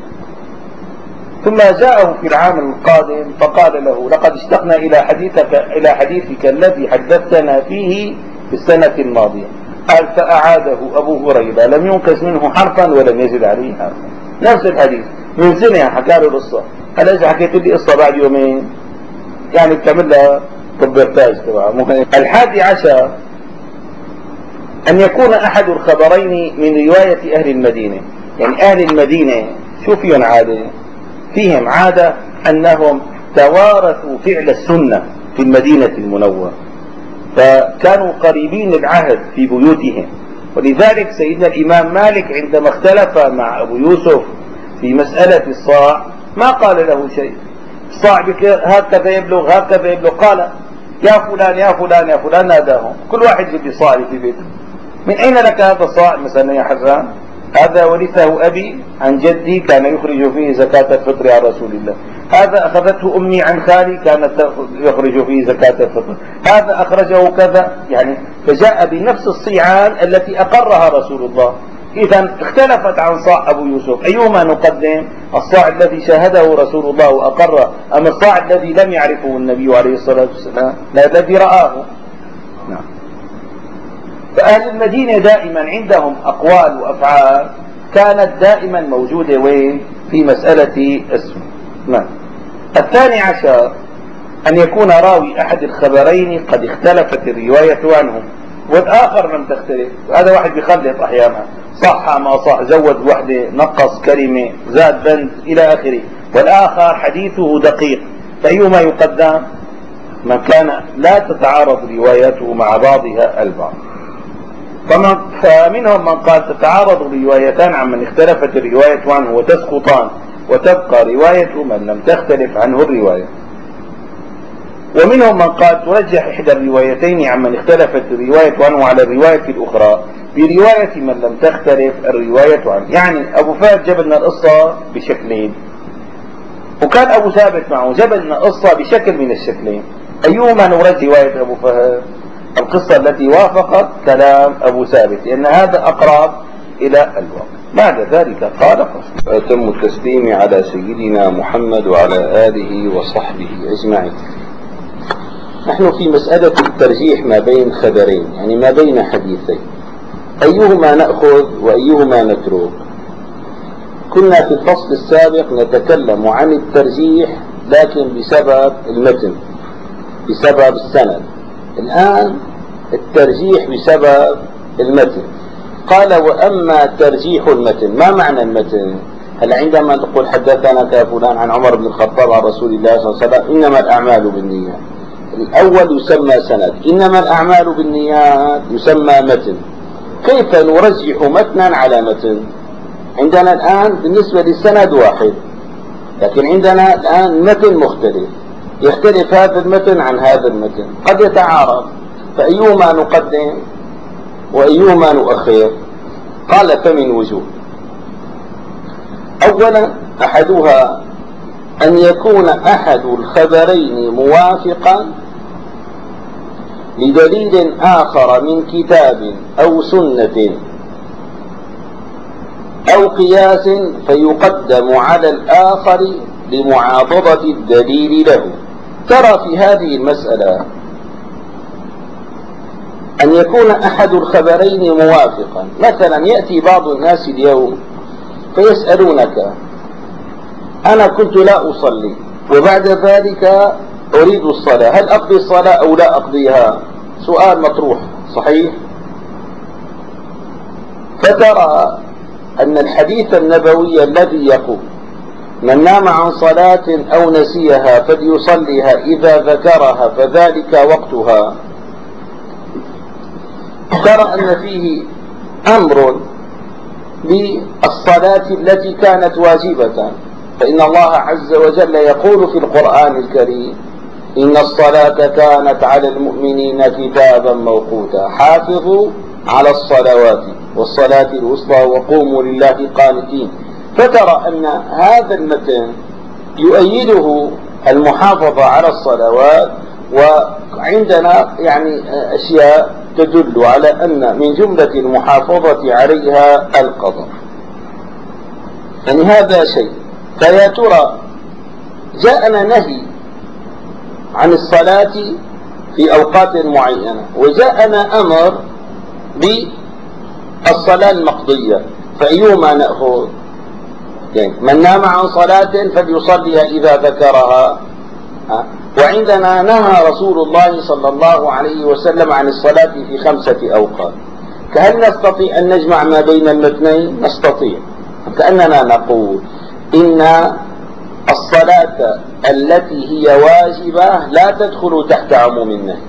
ثم جاءه في العام القادم فقال له لقد اشتقنا إلى حديثك الذي حدثتنا فيه في السنة الماضية. قال فأعاده أبو هريرة لم ينقص منه حرفا ولم يزد عليه حرفا، نفس الحديث من سنة حكى له القصة. قال إذا حكيت لي قصة بعد يومين يعني بتعمل لها طبرتاج تبعها. 11 أن يكون أحد الخبرين من رواية أهل المدينة، يعني أهل المدينة شو فيهم عادة؟ فيهم عادة أنهم توارثوا فعل السنة في المدينة المنورة، فكانوا قريبين العهد في بيوتهم. ولذلك سيدنا الإمام مالك عندما اختلف مع أبو يوسف في مسألة الصاع ما قال له شيء. الصاع هكذا يبلغ هكذا يبلغ، قال يا فلان يا فلان يا فلان، ناداهم كل واحد يجيب لي صاع في بيته. من أين لك هذا الصاع مثلا يا حسان؟ هذا ورثه أبي عن جدي كان يخرج فيه زكاة الفطر عن رسول الله. هذا أخذته أمي عن خالي كانت يخرج فيه زكاة الفطر. هذا أخرجه كذا، يعني فجاء بنفس الصيعان التي أقرها رسول الله. إذا اختلفت عن صاع أبو يوسف، أيهما نقدم؟ الصاع الذي شاهده رسول الله وأقره، أم الصاع الذي لم يعرفه النبي عليه الصلاة والسلام، لا الذي رآه؟ نعم. فأهل المدينة دائما عندهم أقوال وأفعال كانت دائما موجودة وين؟ في مسألة اسم. نعم. الثاني عشر أن يكون راوي أحد الخبرين قد اختلفت الرواية عنه والآخر لم تختلف. هذا واحد بيخلط أحيانا، صح ما صح، زود وحدة، نقص كلمة، زاد بند إلى آخره، والآخر حديثه دقيق. فأيهما يقدم؟ من كان لا تتعارض روايته مع بعضها البعض. فمنهم من قال تتعارض الروايتان عمن اختلفت الرواية عنه وتسقطان وتبقى رواية من لم تختلف عنه الرواية. ومنهم من قال ترجح إحدى الروايتين عمن اختلفت الرواية عنه على الرواية الأخرى برواية من لم تختلف الرواية عنه. يعني أبو فهد جاب لنا القصة بشكلين، وكان أبو ثابت معه جاب لنا القصة بشكل من الشكلين. أيهما نرجح رواية أبو فهد؟ القصة التي وافقت كلام أبو ثابت، لأن هذا أقرب إلى الواقع. بعد ذلك قال فصل. أتم التسليم على سيدنا محمد وعلى آله وصحبه أجمعين. نحن في مسألة الترجيح ما بين خبرين، يعني ما بين حديثين، أيهما نأخذ وأيهما نترك. كنا في الفصل السابق نتكلم عن الترجيح لكن بسبب المتن، بسبب السند. الآن الترجيح بسبب المتن. قال وأما ترجيح المتن، ما معنى المتن؟ هل عندما تقول حدثنا فلان عن عمر بن الخطاب عن رسول الله صلى الله عليه وسلم إنما الأعمال بالنيات، الأول يسمى سند، إنما الأعمال بالنيات يسمى متن. كيف نرجح متنا على متن؟ عندنا الآن بالنسبة للسند واحد، لكن عندنا الآن متن مختلف، يختلف هذا المتن عن هذا المتن، قد يتعارض، فأيهما نقدم وأيهما نؤخر؟ قال فمن وجوه. أولا أحدها أن يكون أحد الخبرين موافقا لدليل آخر من كتاب أو سنة أو قياس فيقدم على الآخر لمعاضدة الدليل له. ترى في هذه المسألة أن يكون أحد الخبرين موافقا. مثلا يأتي بعض الناس اليوم فيسألونك أنا كنت لا أصلي وبعد ذلك أريد الصلاة، هل أقضي الصلاة أو لا أقضيها؟ سؤال مطروح، صحيح؟ فترى أن الحديث النبوي الذي يقول من نام عن صلاة أو نسيها فليصليها إذا ذكرها فذلك وقتها، ترى أن فيه أمر بالصلاة التي كانت واجبة. فإن الله عز وجل يقول في القرآن الكريم إن الصلاة كانت على المؤمنين كتابا موقوتا حافظوا على الصلوات والصلاة الوسطى وقوموا لله قانتين. فترى أن هذا المتن يؤيده المحافظة على الصلوات، وعندنا يعني أشياء تدل على أن من جملة المحافظة عليها القضاء. يعني هذا شيء. فيا ترى جاءنا نهي عن الصلاة في أوقات معينة وجاءنا أمر بالصلاة المقضية، فأيهما نأخذ؟ يعني من نام عن صلاة فليصليها إذا ذكرها، وعندنا نهى رسول الله صلى الله عليه وسلم عن الصلاة في 5 أوقات. فهل نستطيع أن نجمع ما بين المتنين؟ نستطيع. كأننا نقول إن الصلاة التي هي واجبة لا تدخل تحت عموم النهي.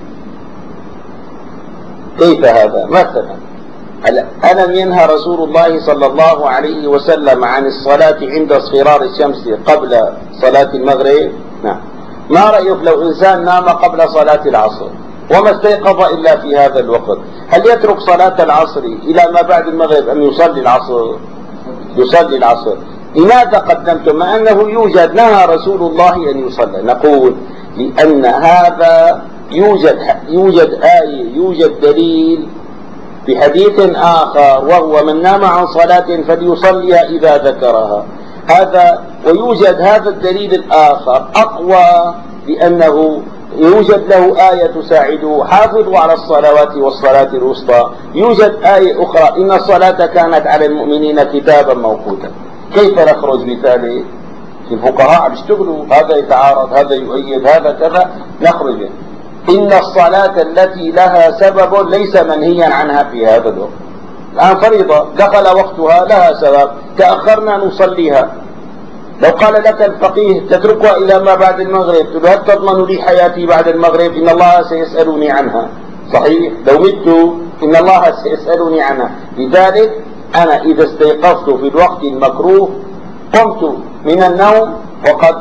كيف هذا؟ مثلا ألم ينهى رسول الله صلى الله عليه وسلم عن الصلاة عند اصفرار الشمس قبل صلاة المغرب؟ نعم. ما رأيك لو إنسان نام قبل صلاة العصر وما استيقظ إلا في هذا الوقت، هل يترك صلاة العصر إلى ما بعد المغرب أم يصلي العصر؟ يصلي العصر. لماذا قدمتم مع أنه يوجد نهى رسول الله أن يصلي؟ نقول لأن هذا يوجد آية، يوجد دليل في حديث آخر وهو من نام عن صلاة فليصليها إذا ذكرها. هذا ويوجد هذا الدليل الآخر أقوى، لأنه يوجد له آية تساعده، حافظوا على الصلوات والصلاة الوسطى. يوجد آية أخرى إن الصلاة كانت على المؤمنين كتابا موقوتا. كيف نخرج بذلك؟ الفقهاء بيشتغلوا، هذا يتعارض، هذا يؤيد، هذا كذا، نخرج. إن الصلاة التي لها سبب ليس منهيا عنها في هذا الوقت. الآن فريضة دخل وقتها لها سبب، تأخرنا نصليها. لو قال لك الفقيه تتركها إلى ما بعد المغرب، تقول هل تضمن لي حياتي بعد المغرب؟ إن الله سيسألني عنها. صحيح، لو مت إن الله سيسألني عنها. لذلك أنا إذا استيقظت في الوقت المكروه، قمت من النوم وقد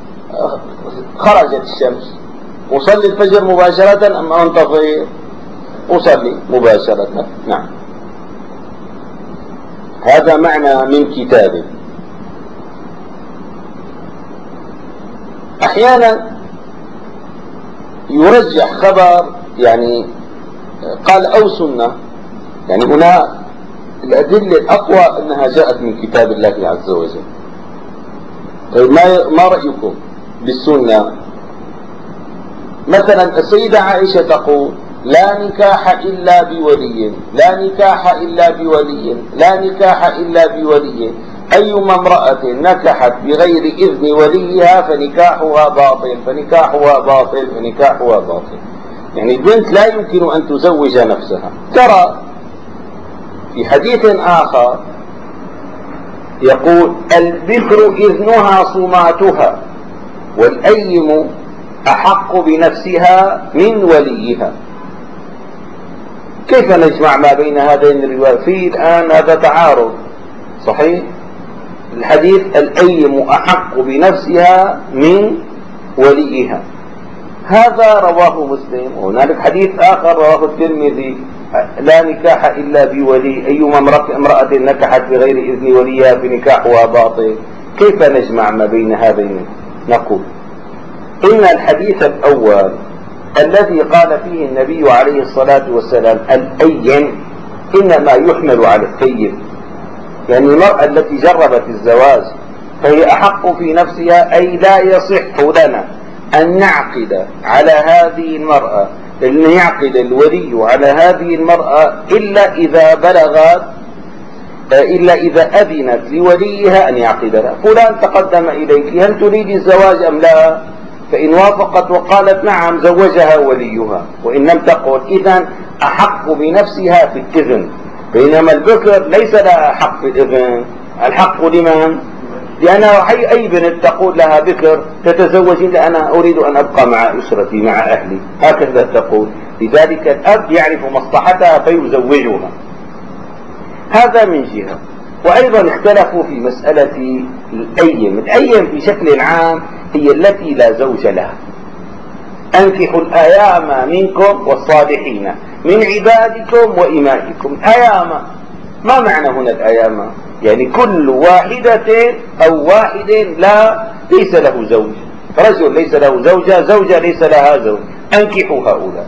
خرجت الشمس، أصلي الفجر مباشرة أم أنتظر؟ أصلي مباشرة. نعم، هذا معنى من كتابه. أحيانا يرجح خبر، يعني قال أو سنة، يعني هنا الأدلة الأقوى أنها جاءت من كتاب الله عز وجل. طيب ما رأيكم بالسنة؟ مثلا السيدة عائشة تقول لا نكاح إلا بولي، لا نكاح إلا بولي، لا نكاح إلا بولي، أيما امرأة نكحت بغير إذن وليها فنكاحها باطل، فنكاحها باطل، فنكاحها باطل. يعني البنت لا يمكن أن تزوج نفسها. ترى في حديث آخر يقول البكر إذنها صماتها، والأيم أحق بنفسها من وليها. كيف نجمع ما بين هذين الروايات؟ في الآن هذا تعارض. صحيح، الحديث الأيم أحق بنفسها من وليها، هذا رواه مسلم. وهنالك حديث آخر رواه الترمذي لا نكاح إلا بولي، أيما امرأة نكحت بغير إذن وليها فنكاحها باطل. كيف نجمع ما بين هذين؟ نقول إن الحديث الأول الذي قال فيه النبي عليه الصلاة والسلام الأيم إنما يحمل على الثيب، يعني المرأة التي جربت الزواج فهي أحق في نفسها، أي لا يصح لنا أن نعقد على هذه المرأة، أن يعقد الولي على هذه المرأة إلا إذا بلغت، إلا إذا أذنت لوليها أن يعقد لها. فلان تقدم إليك، هل تريد الزواج أم لا؟ فإن وافقت وقالت نعم زوجها وليها، وإن لم تقل إذن أحق بنفسها في الإذن. بينما البكر ليس لها حق في الإذن، الحق لمن؟ لأن أي بنت تقول لها بكر تتزوج إلا أنا أريد أن أبقى مع أسرتي مع أهلي، هكذا تقول. لذلك الأب يعرف مصلحتها فيزوجها. هذا من جهة. وأيضا اختلفوا في مسألة الأيم. الأيم في شكل عام هي التي لا زوج لها. أنكحوا الأيام منكم والصالحين من عبادكم وإمائكم. أيام، ما معنى هنا الأيام؟ يعني كل واحدة أو واحد ليس له زوج، رجل ليس له زوجة، زوجة ليس لها زوج، أنكحوا هؤلاء.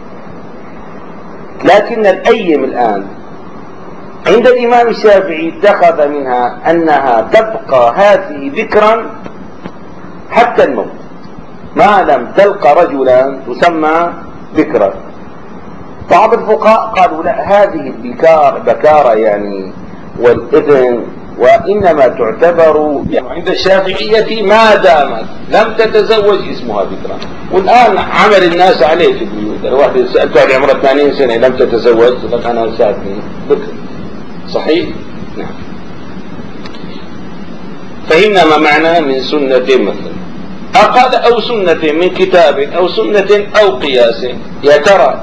لكن الأيم الآن عند الإمام الشافعي اتخذ منها أنها تبقى هذه ذكرا حتى الموت، ما لم تلقى رجلا تسمى ذكرا. بعض الفقهاء قالوا لا، هذه بكارة يعني والإذن، وإنما تعتبر يعني عند الشافعية ما دامت لم تتزوج اسمها ذكرا. والآن عمل الناس عليه في البيوت، الواحد سألت واحد عمره 80 سنة لم تتزوج، قال أنا سألتني ذكر. صحيح؟ نعم. فهمنا ما معنى من سنة مثلا. قال أو سنة من كتاب أو سنة أو قياس. يا ترى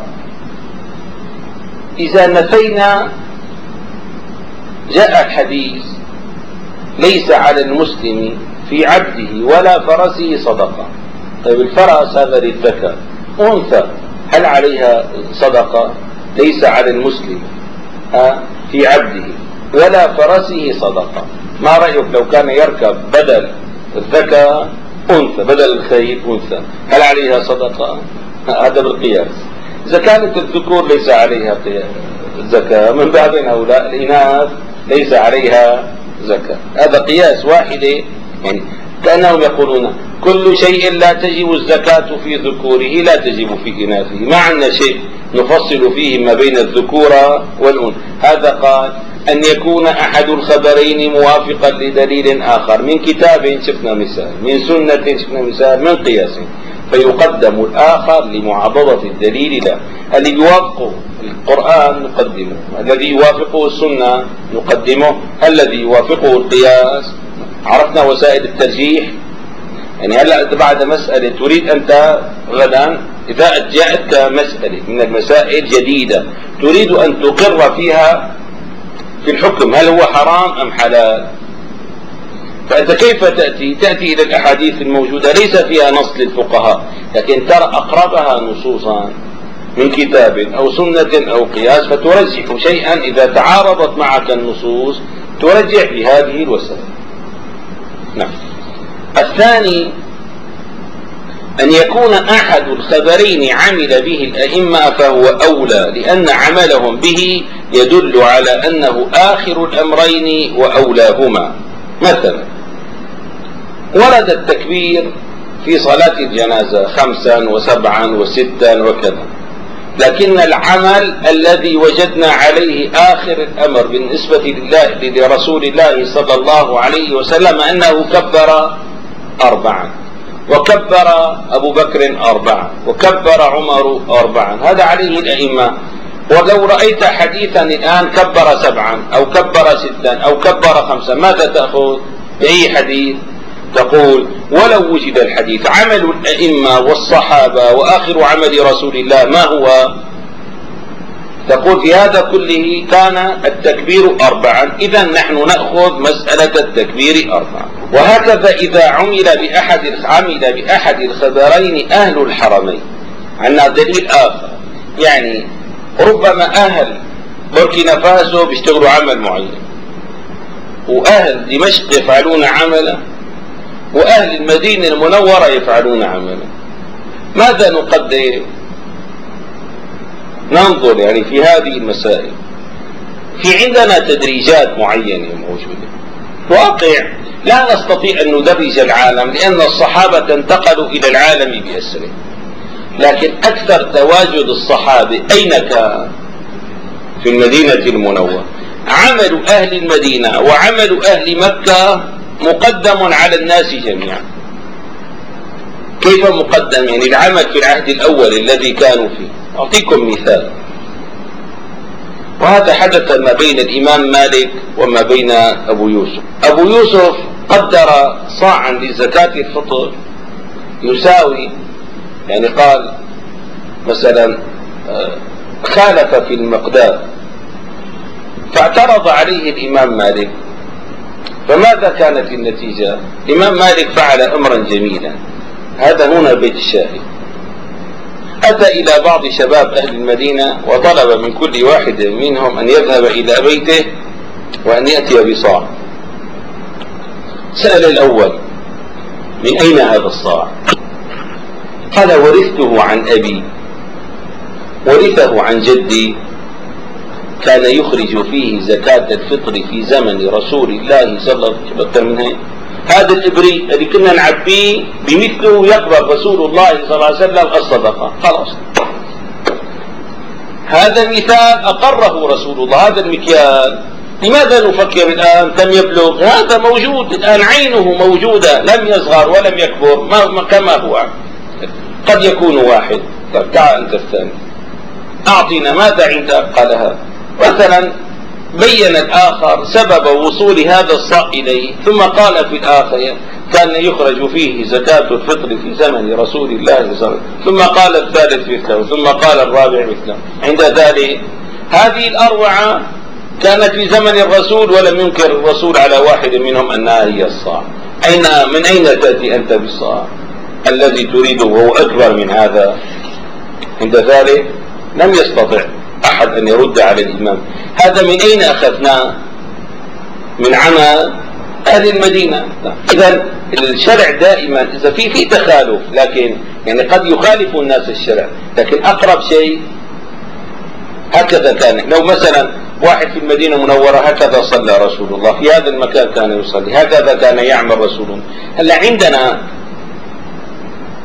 إذا نفينا، جاء الحديث ليس على المسلم في عبده ولا فرسه صدقة. طيب الفرس هذا للذكر، أنثى هل عليها صدقة؟ ليس على المسلم في عبده ولا فرسه صدقة. ما رأيك لو كان يركب بدل الذكر أنثى، بدل الخيل أنثى، هل عليها صدقة؟ هذا بالقياس. إذا كانت الذكور ليس عليها زكاة، من باب أولى الإناث ليس عليها زكاة. هذا قياس واحد، يعني كأنهم يقولون كل شيء لا تجب الزكاة في ذكوره لا تجب في إناثه، ما عندنا شيء نفصل فيه ما بين الذكورة والأنثى. هذا قال أن يكون أحد الخبرين موافقا لدليل آخر، من كتاب شفنا مثال، من سنة شفنا مثال، من قياس، فيقدم الآخر لمعضلة الدليل له. الذي يوافقه القرآن نقدمه، الذي يوافقه السنة نقدمه، الذي يوافقه القياس. عرفنا وسائل الترجيح. يعني هلا بعد مسألة تريد أنت غدا إذا جاءتك مسألة من المسائل جديدة تريد أن تقر فيها في الحكم، هل هو حرام أم حلال؟ فأنت كيف تأتي إلى الأحاديث الموجودة ليس فيها نص للفقهاء، لكن ترى أقربها نصوصا من كتاب أو سنة أو قياس، فترجح شيئا إذا تعارضت معك النصوص ترجح بهذه الوسائل. نعم. الثاني أن يكون أحد الخبرين عمل به الأئمة فهو أولى، لأن عملهم به يدل على أنه آخر الأمرين وأولاهما. مثلا ورد التكبير في صلاة الجنازة 5 و7 و6 وكذا، لكن العمل الذي وجدنا عليه آخر الأمر بالنسبة لرسول الله صلى الله عليه وسلم أنه كبر 4، وكبر أبو بكر 4، وكبر عمر 4، هذا عليه الأئمة. ولو رأيت حديثا الآن كبر 7 أو كبر 6 أو كبر 5، ماذا تأخذ بأي حديث؟ تقول ولو وجد الحديث عمل الأئمة والصحابة وآخر عمل رسول الله ما هو؟ تقول في هذا كله كان التكبير 4، إذا نحن نأخذ مسألة التكبير 4. وهكذا إذا عمل بأحد الخبرين أهل الحرمين، عندنا دليل آخر، يعني ربما أهل بوركينا فاسو بيشتغلوا عمل معين، وأهل دمشق يفعلون عملا، وأهل المدينة المنورة يفعلون عملا. ماذا نقدم؟ ننظر يعني في هذه المسائل. في عندنا تدريجات معينة موجودة، واقع لا نستطيع أن ندرج العالم لأن الصحابة انتقلوا إلى العالم بأسره، لكن أكثر تواجد الصحابة أين كان؟ في المدينة المنورة. عمل أهل المدينة وعمل أهل مكة مقدم على الناس جميعا. كيف مقدم؟ يعني العمل في العهد الأول الذي كانوا فيه. أعطيكم مثال، وهذا حدث ما بين الإمام مالك وما بين أبو يوسف. أبو يوسف قدر صاعا لزكاة الفطر يساوي، يعني قال مثلا خالف في المقدار، فاعترض عليه الإمام مالك. فماذا كانت النتيجة؟ الإمام مالك فعل أمرا جميلا، هذا هنا بيت الشاهد. أتى إلى بعض شباب أهل المدينة وطلب من كل واحد منهم أن يذهب إلى بيته وأن يأتي بصاع. سأل الأول من أين هذا الصاع؟ قال ورثته عن أبي، ورثه عن جدي، كان يخرج فيه زكاة الفطر في زمن رسول الله صلى الله عليه وسلم. هذا الإبريق اللي كنا نعبيه بمثله يقبل رسول الله صلى الله عليه وسلم الصدقة. خلاص، هذا المثال أقره رسول الله. هذا المكيال لماذا نفكر الآن كم يبلغ؟ هذا موجود الآن، عينه موجودة، لم يصغر ولم يكبر كما هو. قد يكون واحد. طيب تعال أنت الثاني، أعطينا ماذا عندك؟ قال هذا. مثلا بين الآخر سبب وصول هذا الصاع إليه، ثم قال في الآخر كان يخرج فيه زكاة الفطر في زمن رسول الله صلى الله عليه وسلم، ثم قال الثالث مثله، ثم قال الرابع مثله. عند ذلك هذه الأربعة كانت في زمن الرسول ولم ينكر الرسول على واحد منهم أنها هي الصاع. من أين تأتي أنت بالصاع الذي تريده وهو أكبر من هذا؟ عند ذلك لم يستطع أحد أن يرد على الإمام. هذا من أين أخذناه؟ من عمل أهل المدينة. إذا الشرع دائما إذا في تخالف، لكن يعني قد يخالف الناس الشرع، لكن أقرب شيء هكذا كان. لو مثلا واحد في المدينة المنورة هكذا صلى رسول الله، في هذا المكان كان يصلي، هكذا كان يعمل رسول الله. هلا عندنا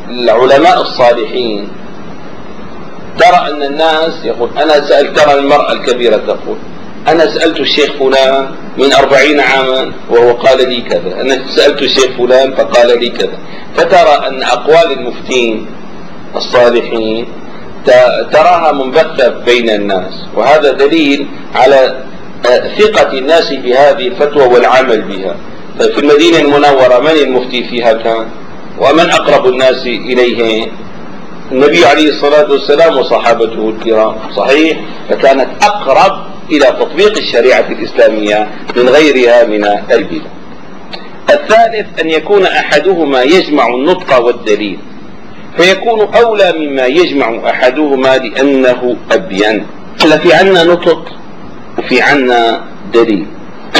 العلماء الصالحين ترى أن الناس يقول أنا سألت، ترى المرأة الكبيرة تقول أنا سألت الشيخ فلان من 40 عاما وهو قال لي كذا، أنا سألت الشيخ فلان فقال لي كذا. فترى أن أقوال المفتين الصالحين تراها منبثة بين الناس، وهذا دليل على ثقة الناس بهذه الفتوى والعمل بها. في المدينة المنورة من المفتي فيها كان؟ ومن أقرب الناس إليه؟ النبي عليه الصلاة والسلام وصحابته الكرام، صحيح؟ فكانت أقرب إلى تطبيق الشريعة الإسلامية من غيرها من البدع. الثالث أن يكون أحدهما يجمع النطق والدليل، فيكون أولى مما يجمع أحدهما لأنه أبين. في عنا نطق وفي عنا دليل.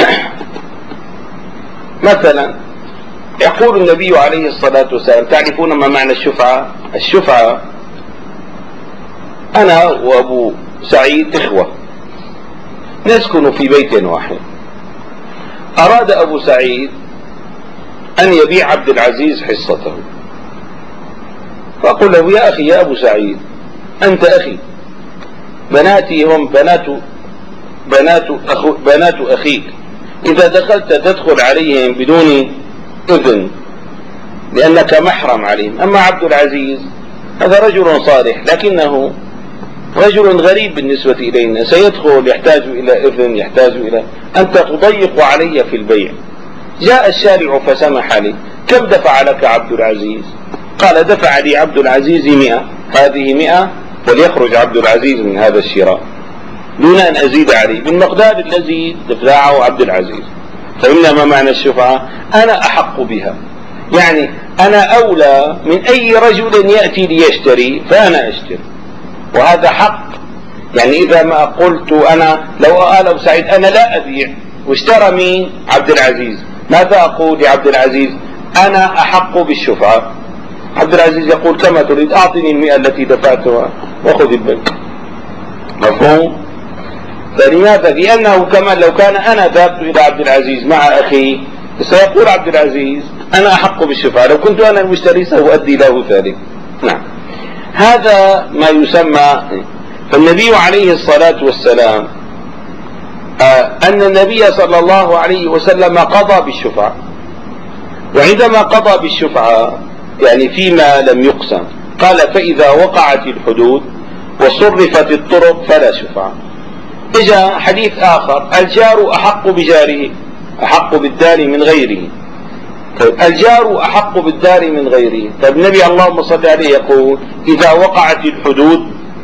مثلا يقول النبي عليه الصلاة والسلام، تعرفون ما معنى الشفعة؟ الشفعة أنا وأبو سعيد إخوة نسكن في بيت واحد، أراد أبو سعيد أن يبيع عبد العزيز حصته، فأقول له يا أخي يا أبو سعيد أنت أخي، بناتي هم بنات أخيك، إذا دخلت تدخل عليهم بدون إذن لأنك محرم عليهم. أما عبد العزيز هذا رجل صالح لكنه رجل غريب بالنسبة إلينا، سيدخل يحتاج إلى إذن، يحتاج إلى أنت تضيق علي في البيع. جاء الشارع فسمح لي. كم دفع لك عبد العزيز؟ قال دفع لي عبد العزيز 100، هذه 100 وليخرج عبد العزيز من هذا الشراء دون أن أزيد عليه بالمقدار الذي دفعه عبد العزيز. فإنما معنى الشفعة أنا أحق بها، يعني أنا أولى من أي رجل يأتي ليشتري فأنا أشتري، وهذا حق. يعني إذا ما قلت أنا لو قال أبو سعيد أنا لا أبيع واشترى مين؟ عبد العزيز، ماذا أقول لعبد العزيز؟ أنا أحق بالشفعة. عبد العزيز يقول كما تريد، أعطني 100 التي دفعتها وخذ البيت. مفهوم؟ فلماذا؟ لأنه كمان لو كان أنا ذهبت إلى عبد العزيز مع أخي سيقول عبد العزيز أنا أحق بالشفعة، لو كنت أنا المشتري سأؤدي له ذلك. نعم، هذا ما يسمى. فالنبي عليه الصلاة والسلام أن النبي صلى الله عليه وسلم قضى بالشفعة، وعندما قضى بالشفعة يعني فيما لم يقسم قال فإذا وقعت الحدود وصرفت الطرق فلا شفعة. إجا حديث آخر الجار أحق بجاره، أحق بالدار من غيره. طيب الجار أحق بالدار من غيره. طيب النبي اللهم صل عليه يقول إذا وقعت الحدود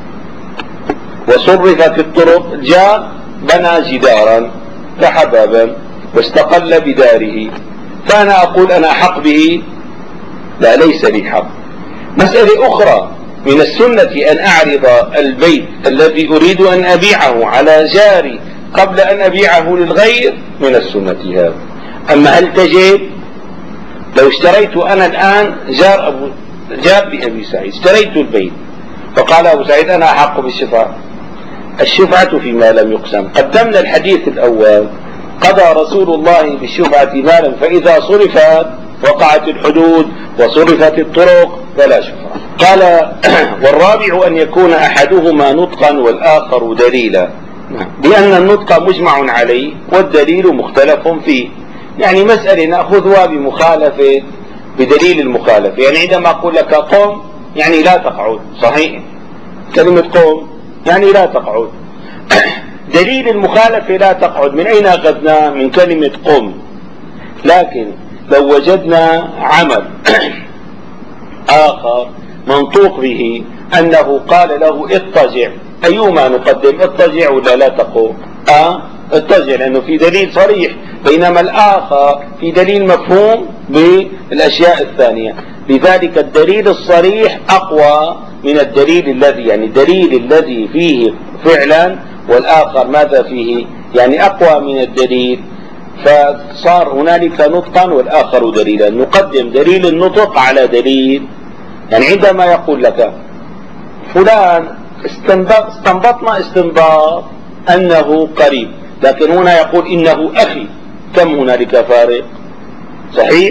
وصرفت الطرق، جاء بنى جدارا كحبابا واستقل بداره، فأنا أقول أنا أحق به؟ لا، ليس لي حق. مسألة أخرى من السنة أن أعرض البيت الذي أريد أن أبيعه على جاري قبل أن أبيعه للغير، من السنة هذا. أما هل تجب؟ لو اشتريت أنا الآن جار لأبي سعيد، اشتريت البيت فقال أبو سعيد أنا أحق بالشفعة، الشفعة فيما لم يقسم. قدمنا الحديث الأول قضى رسول الله بالشفعة مالا فإذا صرفت وقعت الحدود وصرفت الطرق فلا شفعة. قال والرابع أن يكون أحدهما نطقا والآخر دليلا، لأن النطق مجمع عليه والدليل مختلف فيه. يعني مسألة نأخذها بمخالفة بدليل المخالفة. يعني عندما أقول لك قم يعني لا تقعد، صحيح؟ كلمة قم يعني لا تقعد. دليل المخالفة لا تقعد من أين أخذنا؟ من كلمة قم. لكن لو وجدنا عمل آخر منطوق به أنه قال له اضطجع، أيهما نقدم؟ اضطجع ولا لا تقوم؟ اضطجع لأنه في دليل صريح، بينما الآخر في دليل مفهوم بالأشياء الثانية. لذلك الدليل الصريح أقوى من الدليل الذي يعني الدليل الذي فيه فعلا، والآخر ماذا فيه يعني أقوى من الدليل، فصار هنالك نطقا والآخر دليلا. نقدم دليل النطق على دليل. يعني عندما يقول لك فلان استنبطنا استنباط أنه قريب، لكن هنا يقول إنه أخي، كم هنالك فارق؟ صحيح؟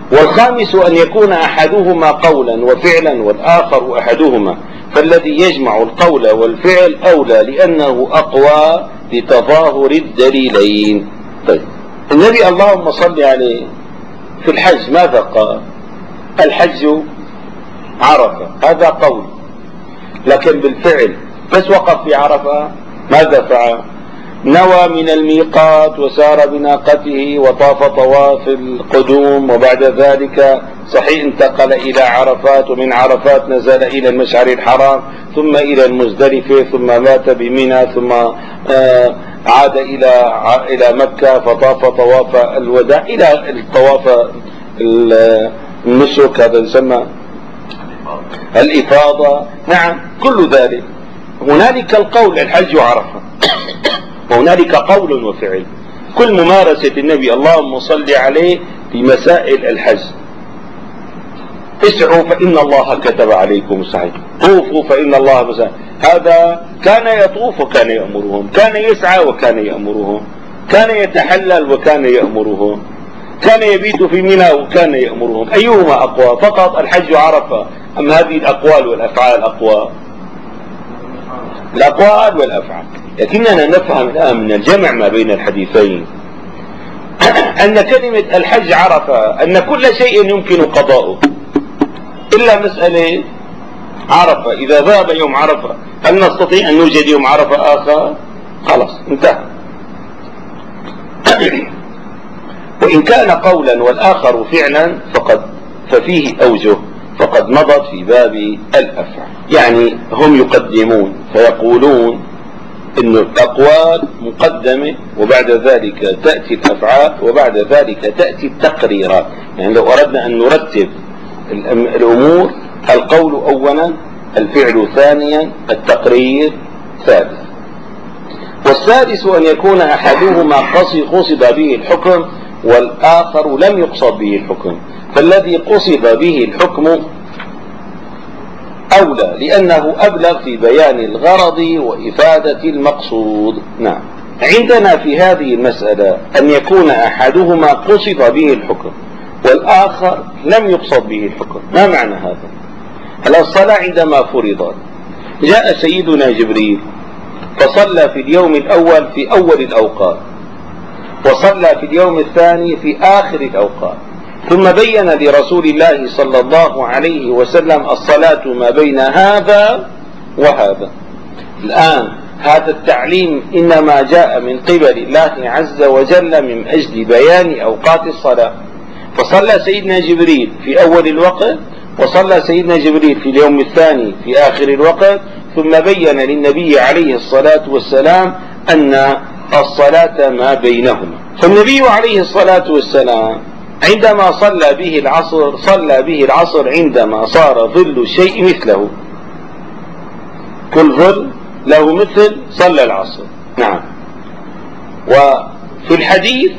والخامس أن يكون أحدهما قولا وفعلا والآخر أحدهما، فالذي يجمع القول والفعل أولى لأنه أقوى لتظاهر الدليلين. طيب النبي اللهم صل عليه في الحج ماذا قال؟ الحج عرفة، هذا قول، لكن بالفعل بس وقف في عرفة ماذا فعل؟ نوى من الميقات وسار بناقته وطاف طواف القدوم، وبعد ذلك صحيح انتقل إلى عرفات، ومن عرفات نزل إلى المشعر الحرام ثم إلى المزدلفة ثم مات بمنى ثم عاد إلى مكة فطاف طواف الوداع إلى الطواف النسك، هذا يسمى الإفاضة. نعم كل ذلك. هنالك القول الحج عرفة، وهنالك قول وفعل. كل ممارسة النبي اللهم صل عليه في مسائل الحج: اسعوا فإن الله كتب عليكم السعي، طوفوا فإن الله مساء. هذا كان يطوف وكان يأمرهم، كان يسعى وكان يأمرهم، كان يتحلل وكان يأمرهم، كان يبيت في منى وكان يأمرهم. أيهما أقوى؟ فقط الحج عرفة أم هذه الأقوال والأفعال أقوى؟ الأقوال والأفعال. لكننا نفهم الآن من الجمع ما بين الحديثين أن كلمة الحج عرفة أن كل شيء يمكن قضاؤه إلا مسألة عرفة. إذا ذهب يوم عرفة هل نستطيع أن نوجد يوم عرفة آخر؟ خلاص انتهى. وإن كان قولا والآخر فعلا ففيه أوجه فقد مضت في باب الأفعال. يعني هم يقدمون فيقولون إن الأقوال مقدمة وبعد ذلك تأتي الأفعال وبعد ذلك تأتي التقريرات. يعني لو أردنا أن نرتب الأمور: القول أولا، الفعل ثانيا، التقرير ثالث. والسادس أن يكون أحدهما قصد به الحكم والآخر لم يقصد به الحكم، فالذي قصد به الحكم أولى لأنه أبلغ في بيان الغرض وإفادة المقصود. نعم. عندنا في هذه المسألة أن يكون أحدهما قصد به الحكم والآخر لم يقصد به الحكم. ما معنى هذا؟ الصلاة عندما فرضت جاء سيدنا جبريل فصلى في اليوم الأول في أول الأوقات، وصلى في اليوم الثاني في آخر الأوقات، ثم بين لرسول الله صلى الله عليه وسلم الصلاة ما بين هذا وهذا. الآن هذا التعليم إنما جاء من قبل الله عز وجل من أجل بيان أوقات الصلاة. فصلى سيدنا جبريل في أول الوقت، وصلى سيدنا جبريل في اليوم الثاني في آخر الوقت، ثم بين للنبي عليه الصلاة والسلام أن الصلاة ما بينهما. فالنبي عليه الصلاة والسلام عندما صلى به العصر عندما صار ظل الشيء مثله، كل ظل له مثل صلى العصر. نعم. وفي الحديث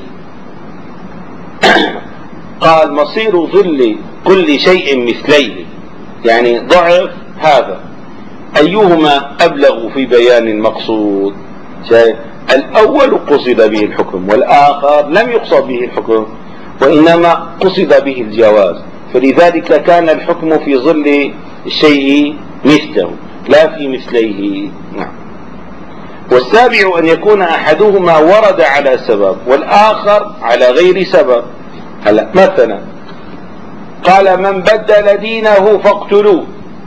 قال: مصير ظل كل شيء مثليه، يعني ضعف هذا، أيهما أبلغ في بيان المقصود؟ الأول قصد به الحكم والآخر لم يقصد به الحكم وإنما قصد به الجواز، فلذلك كان الحكم في ظل الشيء مثله لا في مثليه. نعم. والسابع أن يكون أحدهما ورد على سبب والآخر على غير سبب. هلا مثلا قال: من بدل دينه فاقتلوه،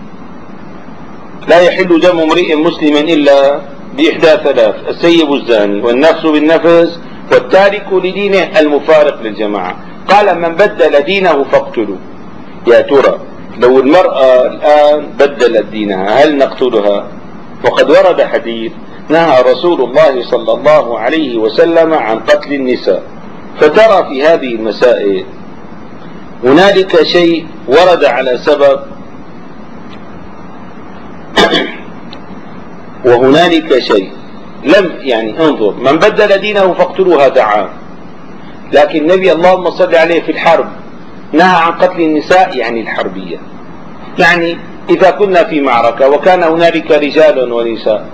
لا يحل دم امرئ مسلم إلا بإحدى ثلاث: السيب الزاني والنفس بالنفس والتارك لدينه المفارق للجماعة. قال: من بدل دينه فاقتلوه. يا ترى لو المرأة الآن بدلت دينها هل نقتلها؟ وقد ورد حديث نهى رسول الله صلى الله عليه وسلم عن قتل النساء. فترى في هذه المسائل هنالك شيء ورد على سبب وهنالك شيء لم، يعني انظر: من بدل دينه فاقتلوه هذا عام، لكن النبي اللهم صل عليه في الحرب نهى عن قتل النساء، يعني الحربية. يعني إذا كنا في معركة وكان هنالك رجال ونساء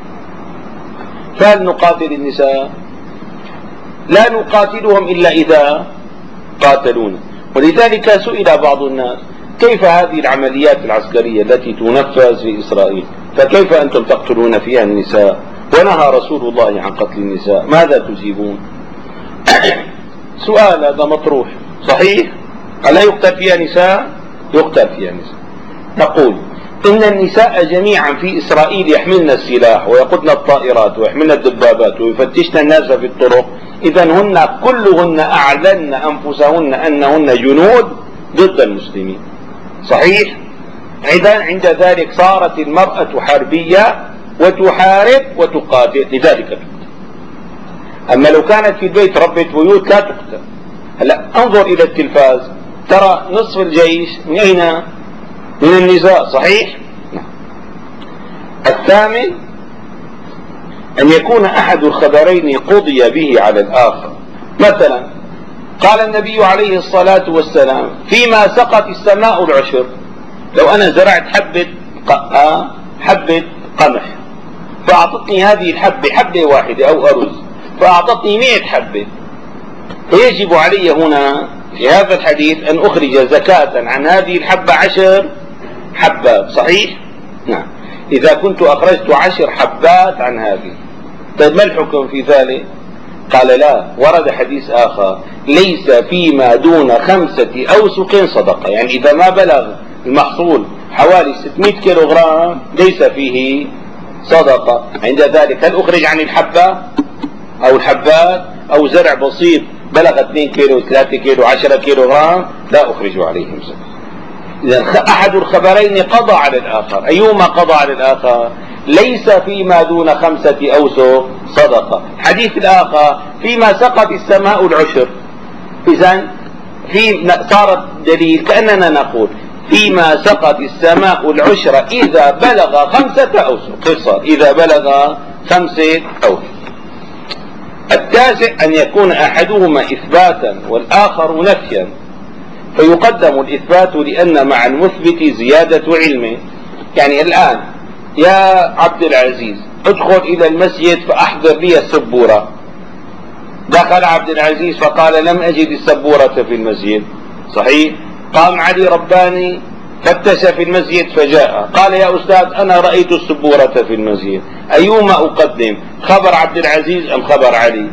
فهل نقاتل النساء؟ لا نقاتلهم إلا إذا قاتلونا. ولذلك سئل بعض الناس: كيف هذه العمليات العسكرية التي تنفذ في إسرائيل، فكيف أنتم تقتلون فيها النساء ونهى رسول الله عن قتل النساء؟ ماذا تجيبون؟ سؤال هذا مطروح صحيح. ألا يقتل فيها نساء؟ يقتل فيها نساء. نقول إن النساء جميعا في إسرائيل يحملن السلاح ويقودن الطائرات ويحملن الدبابات ويفتشن الناس في الطرق. إذا هن كلهن أعلن أنفسهن أنهن جنود ضد المسلمين. صحيح؟ عند ذلك صارت المرأة حربية وتحارب وتقاتل، لذلك تقتل. أما لو كانت في البيت ربة بيوت لا تقتل. هلا انظر إلى التلفاز، ترى نصف الجيش من أين؟ من النساء. صحيح؟ الثامن أن يكون أحد الخبرين قضي به على الآخر. مثلا قال النبي عليه الصلاة والسلام: فيما سقت السماء العشر. لو أنا زرعت حبة قمح فأعطتني هذه الحبة حبة واحدة أو أرز، فأعطتني 100 حبة، فيجب علي هنا في هذا الحديث أن أخرج زكاة عن هذه الحبة 10 حبات. صحيح؟ نعم. إذا كنت أخرجت 10 حبات عن هذه، طيب ما الحكم في ذلك؟ قال: لا، ورد حديث آخر: ليس فيما دون 5 أوسق صدقة. يعني إذا ما بلغ المحصول حوالي 600 كيلوغرام ليس فيه صدقة. عند ذلك هل أخرج عن الحبة أو الحبات، أو زرع بسيط بلغ 2 كيلو 3 كيلو 10 كيلوغرام لا أخرج عليهم صدقة. إذا أحد الخبرين قضى على الآخر. أيهما قضى على الآخر؟ ليس فيما دون 5 أوسق صدقة. حديث الآخر: فيما سقت السماء العشر. إذن صارت دليل كأننا نقول فيما سقت السماء العشر إذا بلغ 5 أوسق. قصة إذا بلغ 5 أوسق. التاسع أن يكون أحدهما إثباتا والآخر نفيا، فيقدم الإثبات لأن مع المثبت زيادة علمه. يعني الآن يا عبد العزيز ادخل إلى المسجد فأحضر لي السبورة. دخل عبد العزيز فقال: لم أجد السبورة في المسجد. صحيح؟ قام علي رباني فتش في المسجد فجاء قال: يا أستاذ أنا رأيت السبورة في المسجد. أيهما أقدم، خبر عبد العزيز أم خبر علي؟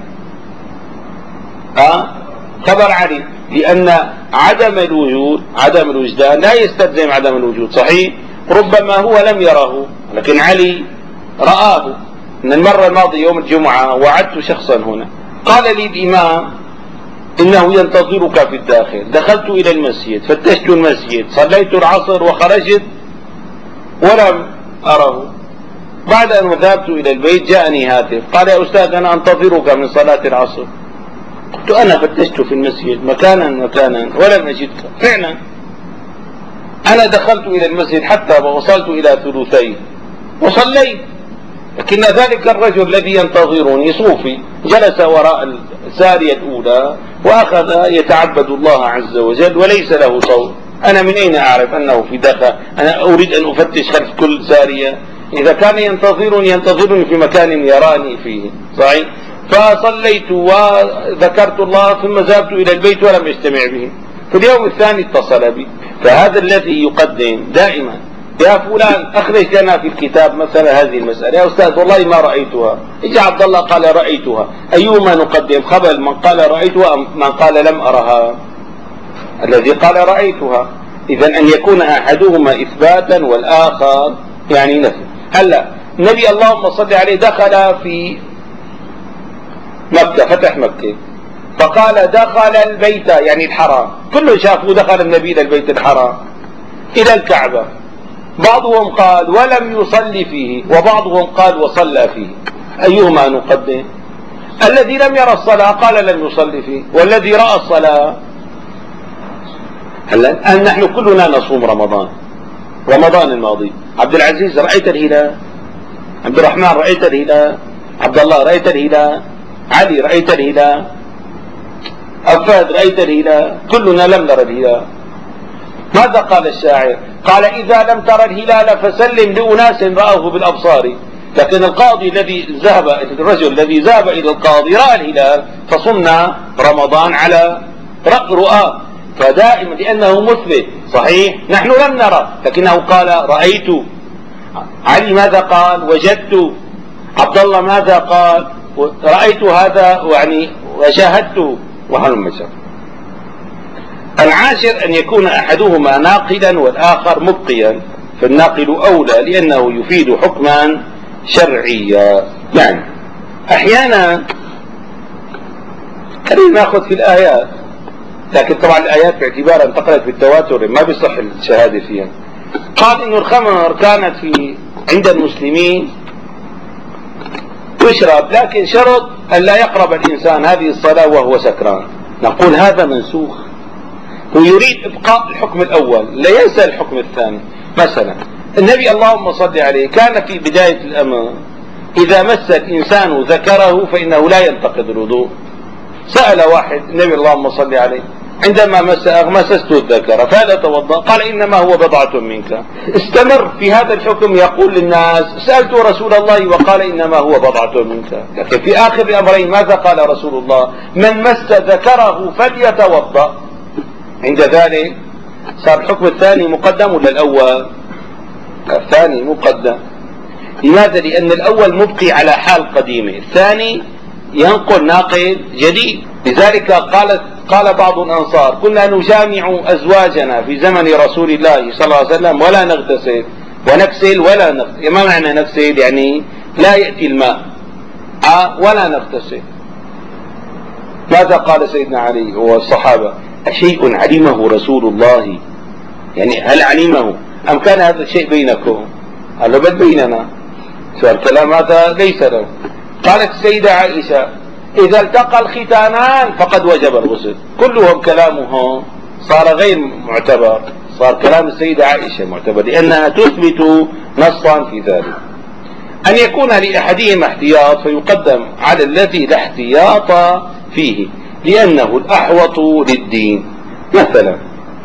خبر علي، لأن عدم الوجدان لا يستلزم عدم الوجود. صحيح؟ ربما هو لم يره لكن علي رآه. من المرة الماضية يوم الجمعة وعدت شخصا هنا، قال لي الإمام إنه ينتظرك في الداخل. دخلت إلى المسجد، فتشت المسجد، صليت العصر وخرجت ولم أره. بعد أن ذهبت إلى البيت جاءني هاتف قال: يا أستاذ أنا أنتظرك من صلاة العصر. قلت: أنا فتشت في المسجد مكانا ولم أجدك. فعلا أنا دخلت إلى المسجد حتى وصلت إلى ثلثيه وصليت، لكن ذلك الرجل الذي ينتظرني صوفي جلس وراء السارية الأولى وأخذ يتعبد الله عز وجل وليس له صوت. أنا من أين أعرف أنه في داخل؟ أنا أريد أن أفتش خلف كل سارية. إذا كان ينتظرني في مكان يراني فيه. صحيح؟ فصليت وذكرت الله ثم ذهبت إلى البيت ولم يجتمع به. في اليوم الثاني اتصل بي. فهذا الذي يقدم دائما: يا فلان أخرج لنا في الكتاب مثلا هذه المسألة. يا أستاذ والله ما رأيتها. إجا عبد الله قال رأيتها. أيهما نقدم، خبر من قال رأيتها أم من قال لم أرها؟ الذي قال رأيتها. إذن أن يكون أحدهما إثباتا والآخر يعني نفي. هلا النبي اللهم صل عليه دخل في مكة، فتح مكة، فقال: دخل البيت يعني الحرام. كله شافوا دخل النبي إلى البيت الحرام إلى الكعبة. بعضهم قال ولم يصلي فيه وبعضهم قال وصلى فيه. أيهما نقدم؟ الذي لم يرى الصلاة قال لم يصلي فيه، والذي رأى الصلاة. هلا نحن كلنا نصوم رمضان الماضي. عبد العزيز رأيت الهلال؟ عبد الرحمن رأيت الهلال؟ عبد الله رأيت الهلال؟ علي رأيت الهلال؟ أفاد رأيت الهلال؟ كلنا لم نرى الهلال. ماذا قال الشاعر؟ قال: إذا لم ترى الهلال فسلم لأناس رأوه بالأبصار. لكن الرجل الذي ذهب إلى القاضي رأى الهلال، فصمنا رمضان على رؤى. فدائما لأنه مثبت صحيح. نحن لم نرى لكنه قال رأيت. علي ماذا قال؟ وجدت. عبد الله ماذا قال؟ رأيت هذا يعني وشاهدته وهلم جرا. العاشر أن يكون أحدهما ناقلا والآخر مبقيا، فالناقل أولى لأنه يفيد حكما شرعيا. يعني أحيانا خلينا ناخذ في الآيات، لكن طبعا الآيات باعتبارها انتقلت بالتواتر ما بيصح الشهادة فيها. قال إنه الخمر كانت عند المسلمين يشرب، لكن شرط أن لا يقرب الإنسان هذه الصلاة وهو سكران. نقول هذا منسوخ، هو يريد إبقاء الحكم الأول لا ينسى الحكم الثاني. مثلا النبي اللهم صل عليه كان في بداية الأمر إذا مس الإنسان ذكره فإنه لا ينتقض الوضوء. سأل واحد النبي اللهم صل عليه عندما مسست الذكر فهل توضأ؟ قال إنما هو بضعة منك. استمر في هذا الحكم يقول للناس سألت رسول الله وقال إنما هو بضعة منك. لكن في آخر الأمرين ماذا قال رسول الله؟ من مس ذكره فليتوضأ. عند ذلك صار الحكم الثاني مقدم ولا الأول؟ الثاني مقدم. لماذا؟ لأن الأول مبقي على حال قديمة، الثاني ينقل ناقل جديد. لذلك قال بعض الأنصار كنا نجامع أزواجنا في زمن رسول الله صلى الله عليه وسلم ولا نغتسل ونكسل ولا نغتسل. ما معنى نكسل؟ يعني لا يأتي الماء ولا نغتسل. ماذا قال سيدنا علي والصحابة؟ أشيء علمه رسول الله؟ يعني هل علمه أم كان هذا الشيء بينكم؟ قال بل بيننا. فالكلام هذا ليس له. قالت السيدة عائشة إذا التقى الختانان فقد وجب الغسل. كلهم كلامهم صار غير معتبر، صار كلام السيدة عائشة معتبر لأنها تثبت نصا في ذلك. أن يكون لأحدهما احتياط فيقدم على الذي لا احتياط فيه لأنه الأحوط للدين. مثلا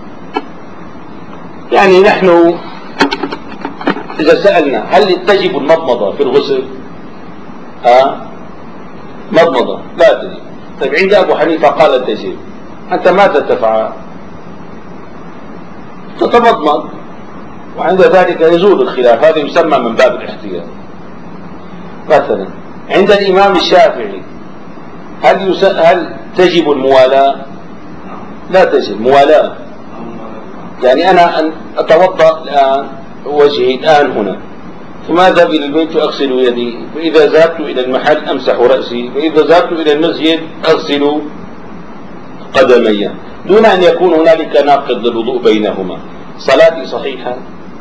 يعني نحن إذا سألنا هل تجب المضمضة في الغسل؟ مضمضة لا تجب. طيب عند أبو حنيفة قال تجب، أنت ماذا تفعل؟ تتمضمض، وعند ذلك يزول الخلاف. هذا يسمى من باب الاحتياط. مثلا عند الإمام الشافعي هل تجب الموالاة؟ لا تجب موالاة. يعني أنا أن أتوضأ الآن وجهي الآن هنا ثم أذهب إلى البيت وأغسل يدي، فإذا ذهبت إلى المحل أمسح رأسي، فإذا ذهبت إلى المسجد أغسل قدمي دون أن يكون هنالك ناقض للوضوء بينهما. صلاتي صحيحة؟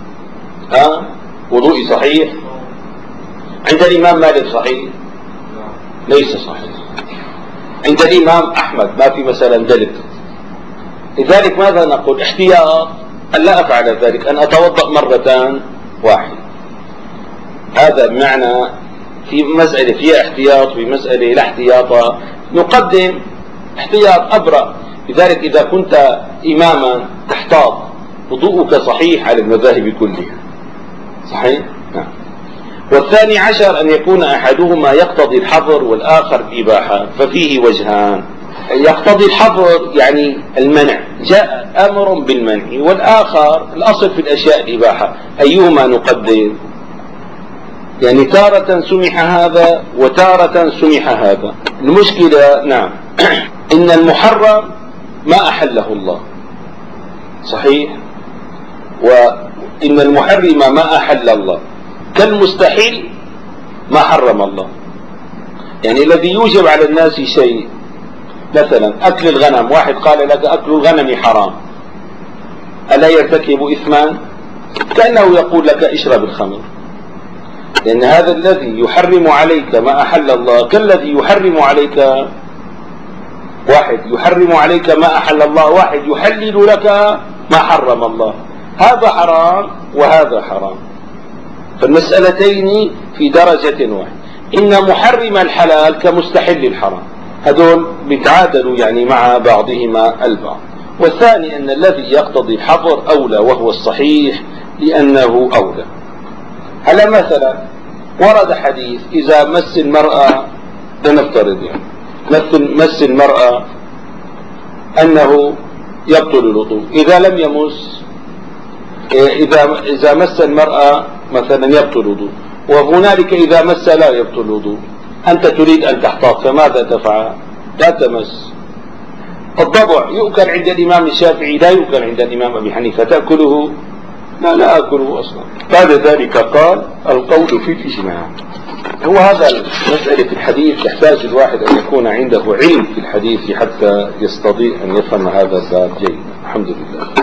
وضوئي صحيح؟ عند الإمام مالك صحيح؟ ليس صحيح. عند الإمام أحمد ما في مثلا دلك. لذلك ماذا نقول؟ احتياط أن لا أفعل ذلك، أن أتوضأ مرتان واحدة. هذا بمعنى في مسألة فيها احتياط، في مسألة لا احتياط نقدم احتياط أبرأ. لذلك إذا كنت إماما تحتاط وضوءك صحيح على المذاهب كلها صحيح؟ نعم. والثاني عشر أن يكون أحدهما يقتضي الحظر والآخر الإباحة، ففيه وجهان. يقتضي الحظر يعني المنع، جاء أمر بالمنع، والآخر الأصل في الأشياء الإباحة. أيهما نقدم؟ يعني تارة سمح هذا وتارة سمح هذا. المشكلة نعم إن المحرم ما أحله الله صحيح، وإن المحرم ما أحل الله، كالمستحيل ما حرم الله. يعني الذي يوجب على الناس شيء، مثلا أكل الغنم، واحد قال لك أكل الغنم حرام، ألا يرتكب إثما؟ كأنه يقول لك اشرب الخمر، لأن هذا الذي يحرم عليك ما أحل الله كالذي يحرم عليك، واحد يحرم عليك ما أحل الله، واحد يحلل لك ما حرم الله. هذا حرام وهذا حرام، فالمسألتين في درجة واحدة. إن محرم الحلال كمستحل الحرام، هذول بيتعادلوا يعني مع بعضهما البعض. والثاني أن الذي يقتضي الحظر أولى وهو الصحيح لأنه أولى. هلا مثلا ورد حديث إذا مس المرأة، لنفترض يعني مس المرأة أنه يبطل الوضوء. إذا لم يمس، إذا مس المرأة مثلا يبطل الوضوء، وهنالك إذا مس لا يبطل الوضوء. أنت تريد أن تحتاط، فماذا تفعل؟ لا تمس. الضبع يؤكل عند الإمام الشافعي، لا يؤكل عند الإمام أبي حنيفة. تأكله؟ لا أكله أصلا. بعد ذلك قال القول في الإجماع. هو هذا المسألة في الحديث يحتاج الواحد أن يكون عنده علم في الحديث حتى يستطيع أن يفهم هذا الباب جيدا. الحمد لله.